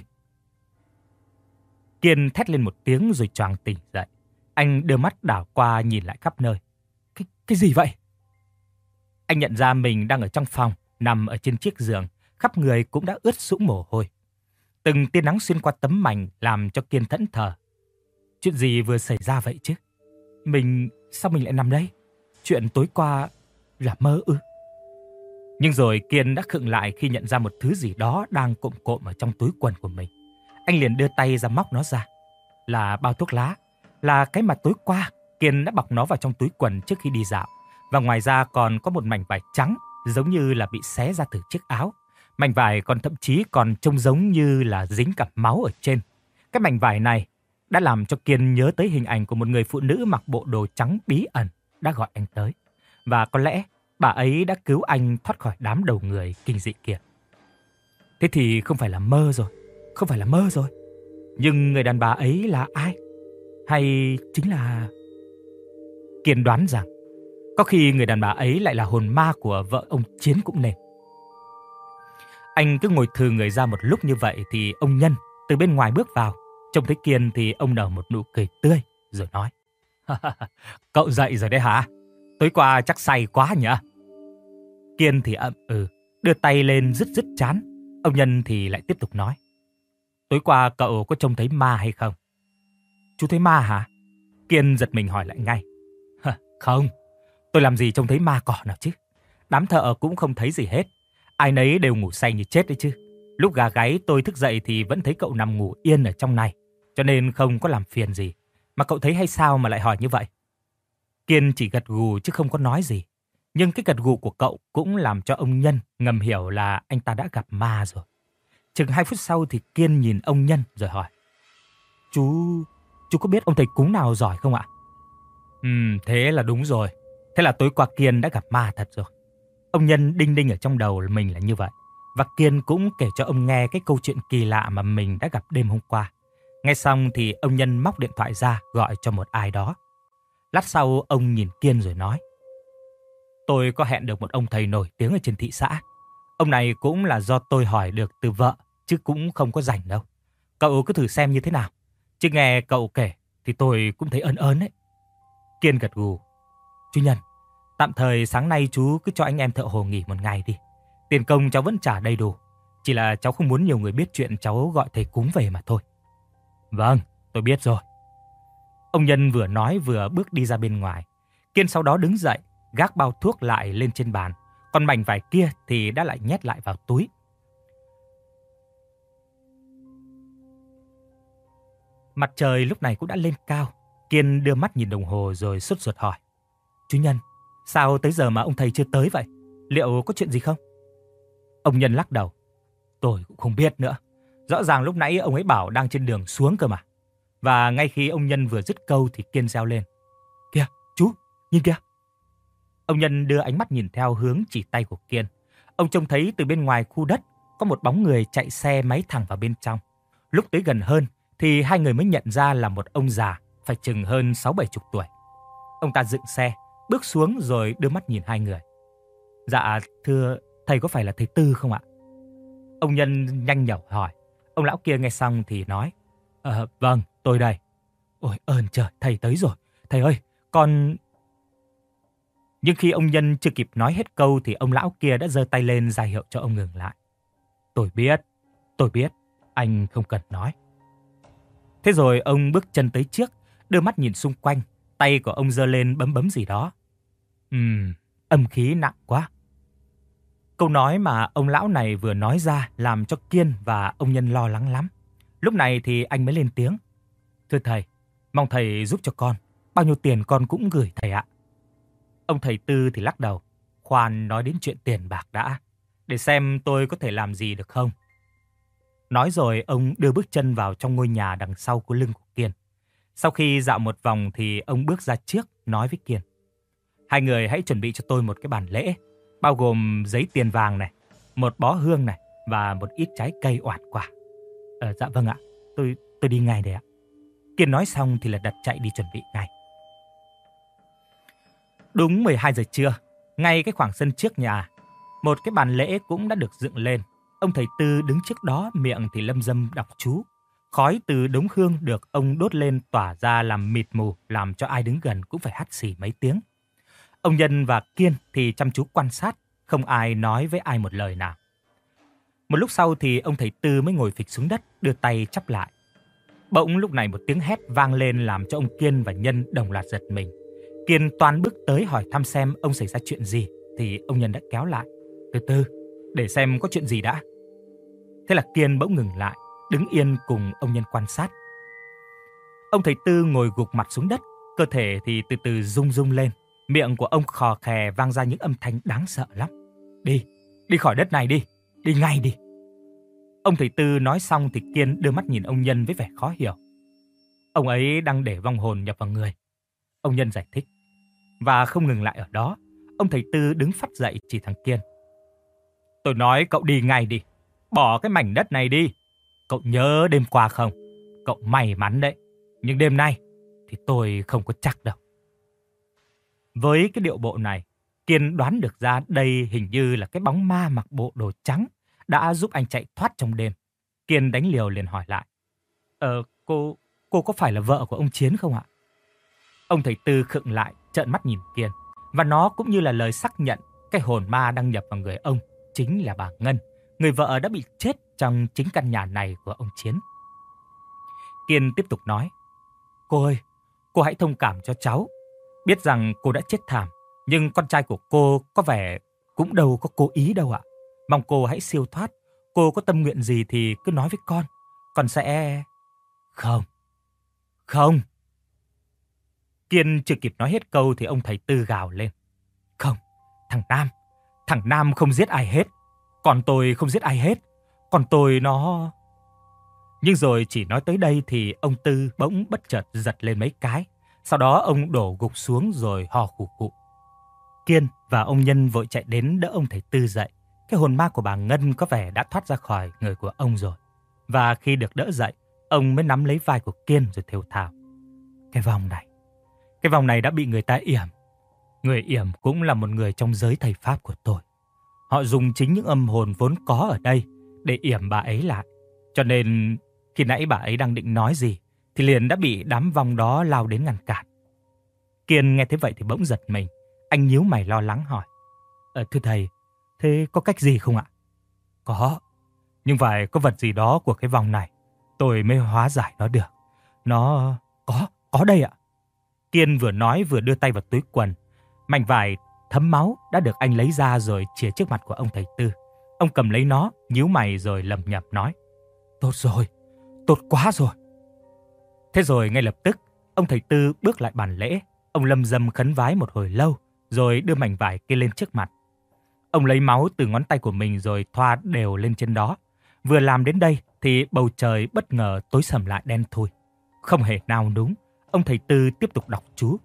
Kiên thét lên một tiếng rồi choàng tỉnh dậy. Anh đưa mắt đảo qua nhìn lại khắp nơi. Cái, cái gì vậy? Anh nhận ra mình đang ở trong phòng, nằm ở trên chiếc giường, khắp người cũng đã ướt sũng mồ hôi. Từng tia nắng xuyên qua tấm mành làm cho Kiên thẫn thờ. Chuyện gì vừa xảy ra vậy chứ? Mình, sao mình lại nằm đây? Chuyện tối qua là mơ ư? Nhưng rồi Kiên đã khựng lại khi nhận ra một thứ gì đó đang cộm cộm ở trong túi quần của mình. Anh liền đưa tay ra móc nó ra. Là bao thuốc lá, là cái mà tối qua Kiên đã bọc nó vào trong túi quần trước khi đi dạo. Và ngoài ra còn có một mảnh vải trắng giống như là bị xé ra từ chiếc áo. Mảnh vải còn thậm chí còn trông giống như là dính cả máu ở trên. Cái mảnh vải này đã làm cho Kiên nhớ tới hình ảnh của một người phụ nữ mặc bộ đồ trắng bí ẩn đã gọi anh tới. Và có lẽ bà ấy đã cứu anh thoát khỏi đám đầu người kinh dị kia. Thế thì không phải là mơ rồi, không phải là mơ rồi. Nhưng người đàn bà ấy là ai? Hay chính là... Kiên đoán rằng có khi người đàn bà ấy lại là hồn ma của vợ ông Chiến cũng nên. Anh cứ ngồi thừ người ra một lúc như vậy thì ông Nhân từ bên ngoài bước vào. Trông thấy Kiên thì ông nở một nụ cười tươi rồi nói. Cậu dậy rồi đấy hả? Tối qua chắc say quá nhỉ? Kiên thì ậm ừ, đưa tay lên rứt rứt chán. Ông Nhân thì lại tiếp tục nói. Tối qua cậu có trông thấy ma hay không? Chú thấy ma hả? Kiên giật mình hỏi lại ngay. Không, tôi làm gì trông thấy ma cỏ nào chứ. Đám thợ cũng không thấy gì hết. Ai nấy đều ngủ say như chết đấy chứ. Lúc gà gáy tôi thức dậy thì vẫn thấy cậu nằm ngủ yên ở trong này. Cho nên không có làm phiền gì. Mà cậu thấy hay sao mà lại hỏi như vậy? Kiên chỉ gật gù chứ không có nói gì. Nhưng cái gật gù của cậu cũng làm cho ông Nhân ngầm hiểu là anh ta đã gặp ma rồi. Chừng hai phút sau thì Kiên nhìn ông Nhân rồi hỏi. Chú... chú có biết ông thầy cúng nào giỏi không ạ? Ừm, thế là đúng rồi. Thế là tối qua Kiên đã gặp ma thật rồi. Ông Nhân đinh đinh ở trong đầu mình là như vậy. Và Kiên cũng kể cho ông nghe cái câu chuyện kỳ lạ mà mình đã gặp đêm hôm qua. Nghe xong thì ông Nhân móc điện thoại ra gọi cho một ai đó. Lát sau ông nhìn Kiên rồi nói. Tôi có hẹn được một ông thầy nổi tiếng ở trên thị xã. Ông này cũng là do tôi hỏi được từ vợ, chứ cũng không có rảnh đâu. Cậu cứ thử xem như thế nào. Chứ nghe cậu kể thì tôi cũng thấy ớn ớn đấy. Kiên gật gù. Chú Nhân, tạm thời sáng nay chú cứ cho anh em thợ hồ nghỉ một ngày đi. Tiền công cháu vẫn trả đầy đủ. Chỉ là cháu không muốn nhiều người biết chuyện cháu gọi thầy cúng về mà thôi. Vâng, tôi biết rồi. Ông Nhân vừa nói vừa bước đi ra bên ngoài. Kiên sau đó đứng dậy, gác bao thuốc lại lên trên bàn. Còn mảnh vải kia thì đã lại nhét lại vào túi. Mặt trời lúc này cũng đã lên cao. Kiên đưa mắt nhìn đồng hồ rồi sốt ruột hỏi. Chú Nhân, sao tới giờ mà ông thầy chưa tới vậy? Liệu có chuyện gì không? Ông Nhân lắc đầu. Tôi cũng không biết nữa. Rõ ràng lúc nãy ông ấy bảo đang trên đường xuống cơ mà. Và ngay khi ông Nhân vừa dứt câu thì Kiên reo lên. Kìa, chú, nhìn kìa. Ông Nhân đưa ánh mắt nhìn theo hướng chỉ tay của Kiên. Ông trông thấy từ bên ngoài khu đất có một bóng người chạy xe máy thẳng vào bên trong. Lúc tới gần hơn thì hai người mới nhận ra là một ông già phải chừng hơn sáu bảy chục tuổi. Ông ta dựng xe, bước xuống rồi đưa mắt nhìn hai người. Dạ, thưa, thầy có phải là thầy Tư không ạ? Ông Nhân nhanh nhảu hỏi. Ông lão kia nghe xong thì nói. Ờ, vâng, tôi đây. Ôi ơn trời, thầy tới rồi. Thầy ơi, con... Nhưng khi ông Nhân chưa kịp nói hết câu thì ông lão kia đã giơ tay lên ra hiệu cho ông ngừng lại. Tôi biết, tôi biết, anh không cần nói. Thế rồi ông bước chân tới trước, đưa mắt nhìn xung quanh, tay của ông giơ lên bấm bấm gì đó. Ừm, âm khí nặng quá. Câu nói mà ông lão này vừa nói ra làm cho Kiên và ông Nhân lo lắng lắm. Lúc này thì anh mới lên tiếng. Thưa thầy, mong thầy giúp cho con, bao nhiêu tiền con cũng gửi thầy ạ. Ông thầy Tư thì lắc đầu. Khoan nói đến chuyện tiền bạc đã, để xem tôi có thể làm gì được không. Nói rồi ông đưa bước chân vào trong ngôi nhà đằng sau của lưng của Kiên. Sau khi dạo một vòng thì ông bước ra trước nói với Kiên. Hai người hãy chuẩn bị cho tôi một cái bàn lễ, bao gồm giấy tiền vàng này, một bó hương này và một ít trái cây oạt quả. Ờ, dạ vâng ạ, tôi tôi đi ngay đây ạ. Kiên nói xong thì là đặt chạy đi chuẩn bị ngay. Đúng mười hai giờ trưa, ngay cái khoảng sân trước nhà, một cái bàn lễ cũng đã được dựng lên. Ông thầy Tư đứng trước đó, miệng thì lâm dâm đọc chú. Khói từ đống hương được ông đốt lên tỏa ra làm mịt mù, làm cho ai đứng gần cũng phải hắt xì mấy tiếng. Ông Nhân và Kiên thì chăm chú quan sát, không ai nói với ai một lời nào. Một lúc sau thì ông thầy Tư mới ngồi phịch xuống đất, đưa tay chắp lại. Bỗng lúc này một tiếng hét vang lên làm cho ông Kiên và Nhân đồng loạt giật mình. Kiên toan bước tới hỏi thăm xem ông xảy ra chuyện gì, thì ông Nhân đã kéo lại. Từ từ, để xem có chuyện gì đã. Thế là Kiên bỗng ngừng lại, đứng yên cùng ông Nhân quan sát. Ông thầy Tư ngồi gục mặt xuống đất, cơ thể thì từ từ rung rung lên. Miệng của ông khò khè vang ra những âm thanh đáng sợ lắm. Đi, đi khỏi đất này đi, đi ngay đi. Ông thầy Tư nói xong thì Kiên đưa mắt nhìn ông Nhân với vẻ khó hiểu. Ông ấy đang để vong hồn nhập vào người. Ông Nhân giải thích. Và không ngừng lại ở đó, ông thầy Tư đứng phắt dậy chỉ thằng Kiên. Tôi nói cậu đi ngay đi, bỏ cái mảnh đất này đi. Cậu nhớ đêm qua không? Cậu may mắn đấy, nhưng đêm nay thì tôi không có chắc đâu. Với cái điệu bộ này, Kiên đoán được ra đây hình như là cái bóng ma mặc bộ đồ trắng đã giúp anh chạy thoát trong đêm. Kiên đánh liều liền hỏi lại. Ờ, cô, cô có phải là vợ của ông Chiến không ạ? Ông thầy Tư khựng lại, trợn mắt nhìn Kiên. Và nó cũng như là lời xác nhận cái hồn ma đang nhập vào người ông chính là bà Ngân, người vợ đã bị chết trong chính căn nhà này của ông Chiến. Kiên tiếp tục nói. Cô ơi, cô hãy thông cảm cho cháu. Biết rằng cô đã chết thảm, nhưng con trai của cô có vẻ cũng đâu có cố ý đâu ạ. Mong cô hãy siêu thoát. Cô có tâm nguyện gì thì cứ nói với con. Con sẽ... Không. Không. Kiên chưa kịp nói hết câu thì ông thầy Tư gào lên. Không, thằng Nam. Thằng Nam không giết ai hết. Còn tôi không giết ai hết. Còn tôi nó... Nhưng rồi chỉ nói tới đây thì ông Tư bỗng bất chợt giật lên mấy cái. Sau đó ông đổ gục xuống rồi ho khủ khụ. Kiên và ông Nhân vội chạy đến đỡ ông thầy Tư dậy. Cái hồn ma của bà Ngân có vẻ đã thoát ra khỏi người của ông rồi. Và khi được đỡ dậy, ông mới nắm lấy vai của Kiên rồi thều thào. Cái vòng này, cái vòng này đã bị người ta yểm. Người yểm cũng là một người trong giới thầy Pháp của tôi. Họ dùng chính những âm hồn vốn có ở đây để yểm bà ấy lại. Cho nên khi nãy bà ấy đang định nói gì thì liền đã bị đám vong đó lao đến ngăn cản. Kiên nghe thế vậy thì bỗng giật mình. Anh nhíu mày lo lắng hỏi. Ờ, thưa thầy, thế có cách gì không ạ? Có, nhưng phải có vật gì đó của cái vòng này tôi mới hóa giải nó được. Nó... Có, có đây ạ. Kiên vừa nói vừa đưa tay vào túi quần. Mảnh vải thấm máu đã được anh lấy ra rồi chìa trước mặt của ông thầy Tư. Ông cầm lấy nó, nhíu mày rồi lẩm nhẩm nói. Tốt rồi, tốt quá rồi. Thế rồi ngay lập tức, ông thầy Tư bước lại bàn lễ. Ông lâm dâm khấn vái một hồi lâu, rồi đưa mảnh vải kia lên trước mặt. Ông lấy máu từ ngón tay của mình rồi thoa đều lên trên đó. Vừa làm đến đây thì bầu trời bất ngờ tối sầm lại đen thui. Không hề nao núng, ông thầy Tư tiếp tục đọc chú.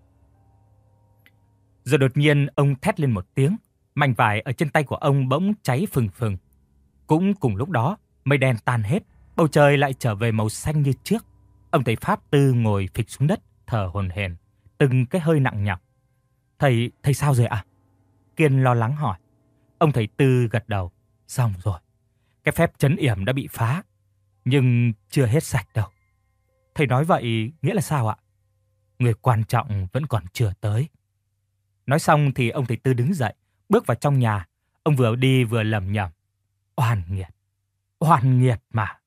Rồi đột nhiên ông thét lên một tiếng, mảnh vải ở trên tay của ông bỗng cháy phừng phừng. Cũng cùng lúc đó, mây đen tan hết, bầu trời lại trở về màu xanh như trước. Ông thầy Pháp Tư ngồi phịch xuống đất, thở hổn hển, từng cái hơi nặng nhọc. Thầy, thầy sao rồi ạ? À? Kiên lo lắng hỏi. Ông thầy Tư gật đầu. Xong rồi, cái phép trấn yểm đã bị phá, nhưng chưa hết sạch đâu. Thầy nói vậy nghĩa là sao ạ? Người quan trọng vẫn còn chưa tới. Nói xong thì ông thầy Tư đứng dậy, bước vào trong nhà. Ông vừa đi vừa lẩm nhẩm. Oan nghiệt, oan nghiệt mà.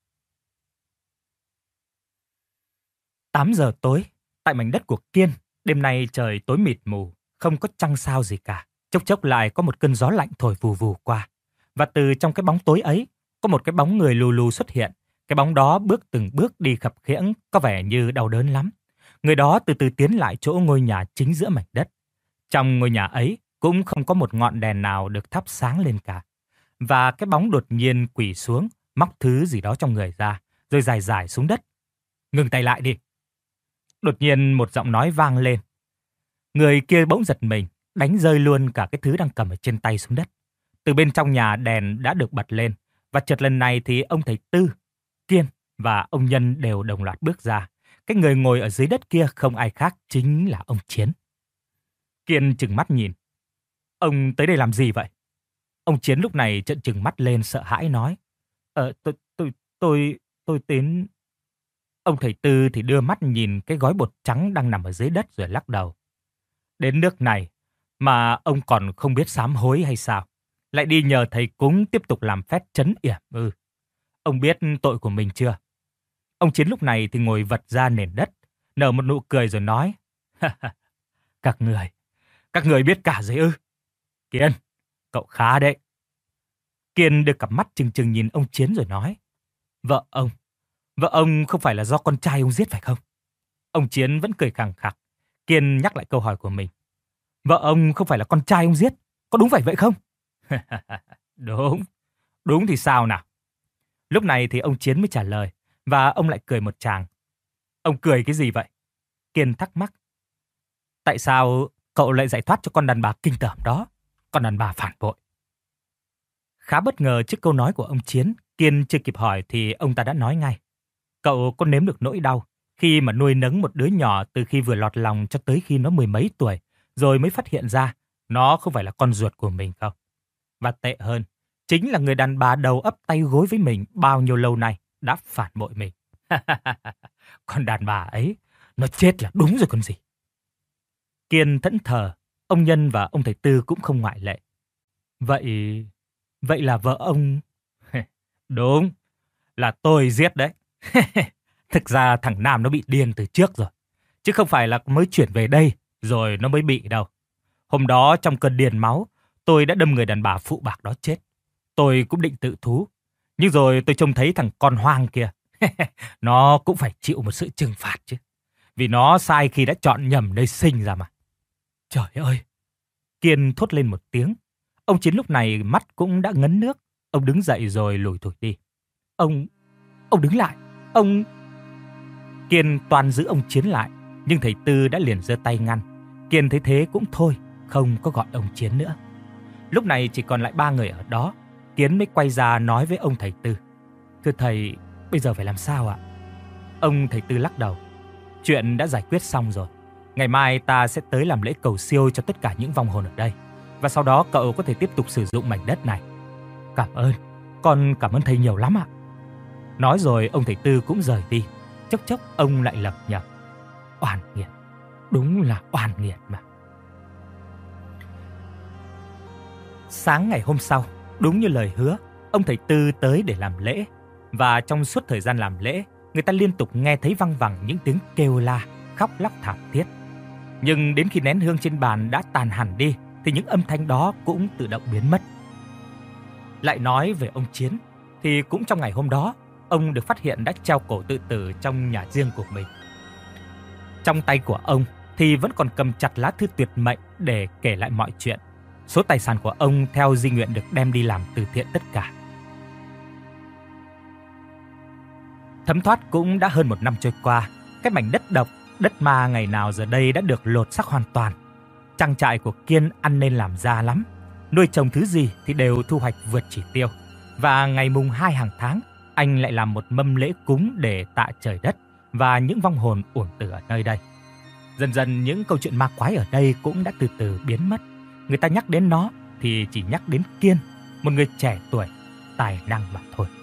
tám giờ tối, tại mảnh đất của Kiên, đêm nay trời tối mịt mù, không có trăng sao gì cả. Chốc chốc lại có một cơn gió lạnh thổi vù vù qua. Và từ trong cái bóng tối ấy, có một cái bóng người lù lù xuất hiện. Cái bóng đó bước từng bước đi khập khiễng, có vẻ như đau đớn lắm. Người đó từ từ tiến lại chỗ ngôi nhà chính giữa mảnh đất. Trong ngôi nhà ấy cũng không có một ngọn đèn nào được thắp sáng lên cả. Và cái bóng đột nhiên quỳ xuống, móc thứ gì đó trong người ra, rồi dài dài xuống đất. Ngừng tay lại đi. Đột nhiên một giọng nói vang lên. Người kia bỗng giật mình, đánh rơi luôn cả cái thứ đang cầm ở trên tay xuống đất. Từ bên trong nhà đèn đã được bật lên, và chợt lần này thì ông thầy Tư, Kiên và ông Nhân đều đồng loạt bước ra. Cái người ngồi ở dưới đất kia không ai khác chính là ông Chiến. Kiên trừng mắt nhìn. Ông tới đây làm gì vậy? Ông Chiến lúc này trợn trừng mắt lên sợ hãi nói. Ờ, tôi, tôi, tôi, tôi đến... Ông thầy Tư thì đưa mắt nhìn cái gói bột trắng đang nằm ở dưới đất rồi lắc đầu. Đến nước này mà ông còn không biết sám hối hay sao? Lại đi nhờ thầy cúng tiếp tục làm phép trấn yểm ư? Ông biết tội của mình chưa? Ông Chiến lúc này thì ngồi vật ra nền đất, nở một nụ cười rồi nói. Các người, các người biết cả rồi ư? Kiên, cậu khá đấy. Kiên đưa cặp mắt trừng trừng nhìn ông Chiến rồi nói. Vợ ông, vợ ông không phải là do con trai ông giết phải không? Ông Chiến vẫn cười khẳng khặc. Kiên nhắc lại câu hỏi của mình. Vợ ông không phải là con trai ông giết, có đúng vậy vậy không? Đúng, đúng thì sao nào? Lúc này thì ông Chiến mới trả lời, và ông lại cười một tràng. Ông cười cái gì vậy? Kiên thắc mắc. Tại sao cậu lại giải thoát cho con đàn bà kinh tởm đó, con đàn bà phản bội? Khá bất ngờ trước câu nói của ông Chiến, Kiên chưa kịp hỏi thì ông ta đã nói ngay. Cậu có nếm được nỗi đau khi mà nuôi nấng một đứa nhỏ từ khi vừa lọt lòng cho tới khi nó mười mấy tuổi, rồi mới phát hiện ra nó không phải là con ruột của mình không? Và tệ hơn, chính là người đàn bà đầu ấp tay gối với mình bao nhiêu lâu nay đã phản bội mình. Con đàn bà ấy, nó chết là đúng rồi còn gì. Kiên thẫn thờ, ông Nhân và ông thầy Tư cũng không ngoại lệ. Vậy, vậy là vợ ông... Đúng, là tôi giết đấy. Thực ra thằng Nam nó bị điên từ trước rồi, chứ không phải là mới chuyển về đây rồi nó mới bị đâu. Hôm đó trong cơn điên máu, tôi đã đâm người đàn bà phụ bạc đó chết. Tôi cũng định tự thú, nhưng rồi tôi trông thấy thằng con hoang kia. Nó cũng phải chịu một sự trừng phạt chứ, vì nó sai khi đã chọn nhầm nơi sinh ra mà. Trời ơi! Kiên thốt lên một tiếng. Ông Chiến lúc này mắt cũng đã ngấn nước. Ông đứng dậy rồi lủi thủi đi. Ông... Ông đứng lại! Ông... Kiên toan giữ ông Chiến lại, nhưng thầy Tư đã liền giơ tay ngăn. Kiên thấy thế cũng thôi, không có gọi ông Chiến nữa. Lúc này chỉ còn lại ba người ở đó. Kiên mới quay ra nói với ông thầy Tư. Thưa thầy, bây giờ phải làm sao ạ? Ông thầy Tư lắc đầu. Chuyện đã giải quyết xong rồi. Ngày mai ta sẽ tới làm lễ cầu siêu cho tất cả những vong hồn ở đây. Và sau đó cậu có thể tiếp tục sử dụng mảnh đất này. Cảm ơn, con cảm ơn thầy nhiều lắm ạ. Nói rồi ông thầy Tư cũng rời đi. Chốc chốc ông lại lẩm nhẩm. Oan nghiệt, đúng là oan nghiệt mà. Sáng ngày hôm sau, đúng như lời hứa, ông thầy Tư tới để làm lễ. Và trong suốt thời gian làm lễ, người ta liên tục nghe thấy văng vẳng những tiếng kêu la, khóc lóc thảm thiết. Nhưng đến khi nén hương trên bàn đã tàn hẳn đi, thì những âm thanh đó cũng tự động biến mất. Lại nói về ông Chiến, thì cũng trong ngày hôm đó, ông được phát hiện đã treo cổ tự tử trong nhà riêng của mình. Trong tay của ông thì vẫn còn cầm chặt lá thư tuyệt mệnh để kể lại mọi chuyện. Số tài sản của ông theo di nguyện được đem đi làm từ thiện tất cả. Thấm thoát cũng đã hơn một năm trôi qua, cái mảnh đất độc, đất ma ngày nào giờ đây đã được lột xác hoàn toàn. Trang trại của Kiên ăn nên làm ra lắm, nuôi trồng thứ gì thì đều thu hoạch vượt chỉ tiêu. Và ngày mùng hai hàng tháng, anh lại làm một mâm lễ cúng để tạ trời đất và những vong hồn uổng tử ở nơi đây. Dần dần những câu chuyện ma quái ở đây cũng đã từ từ biến mất. Người ta nhắc đến nó thì chỉ nhắc đến Kiên, một người trẻ tuổi, tài năng mà thôi.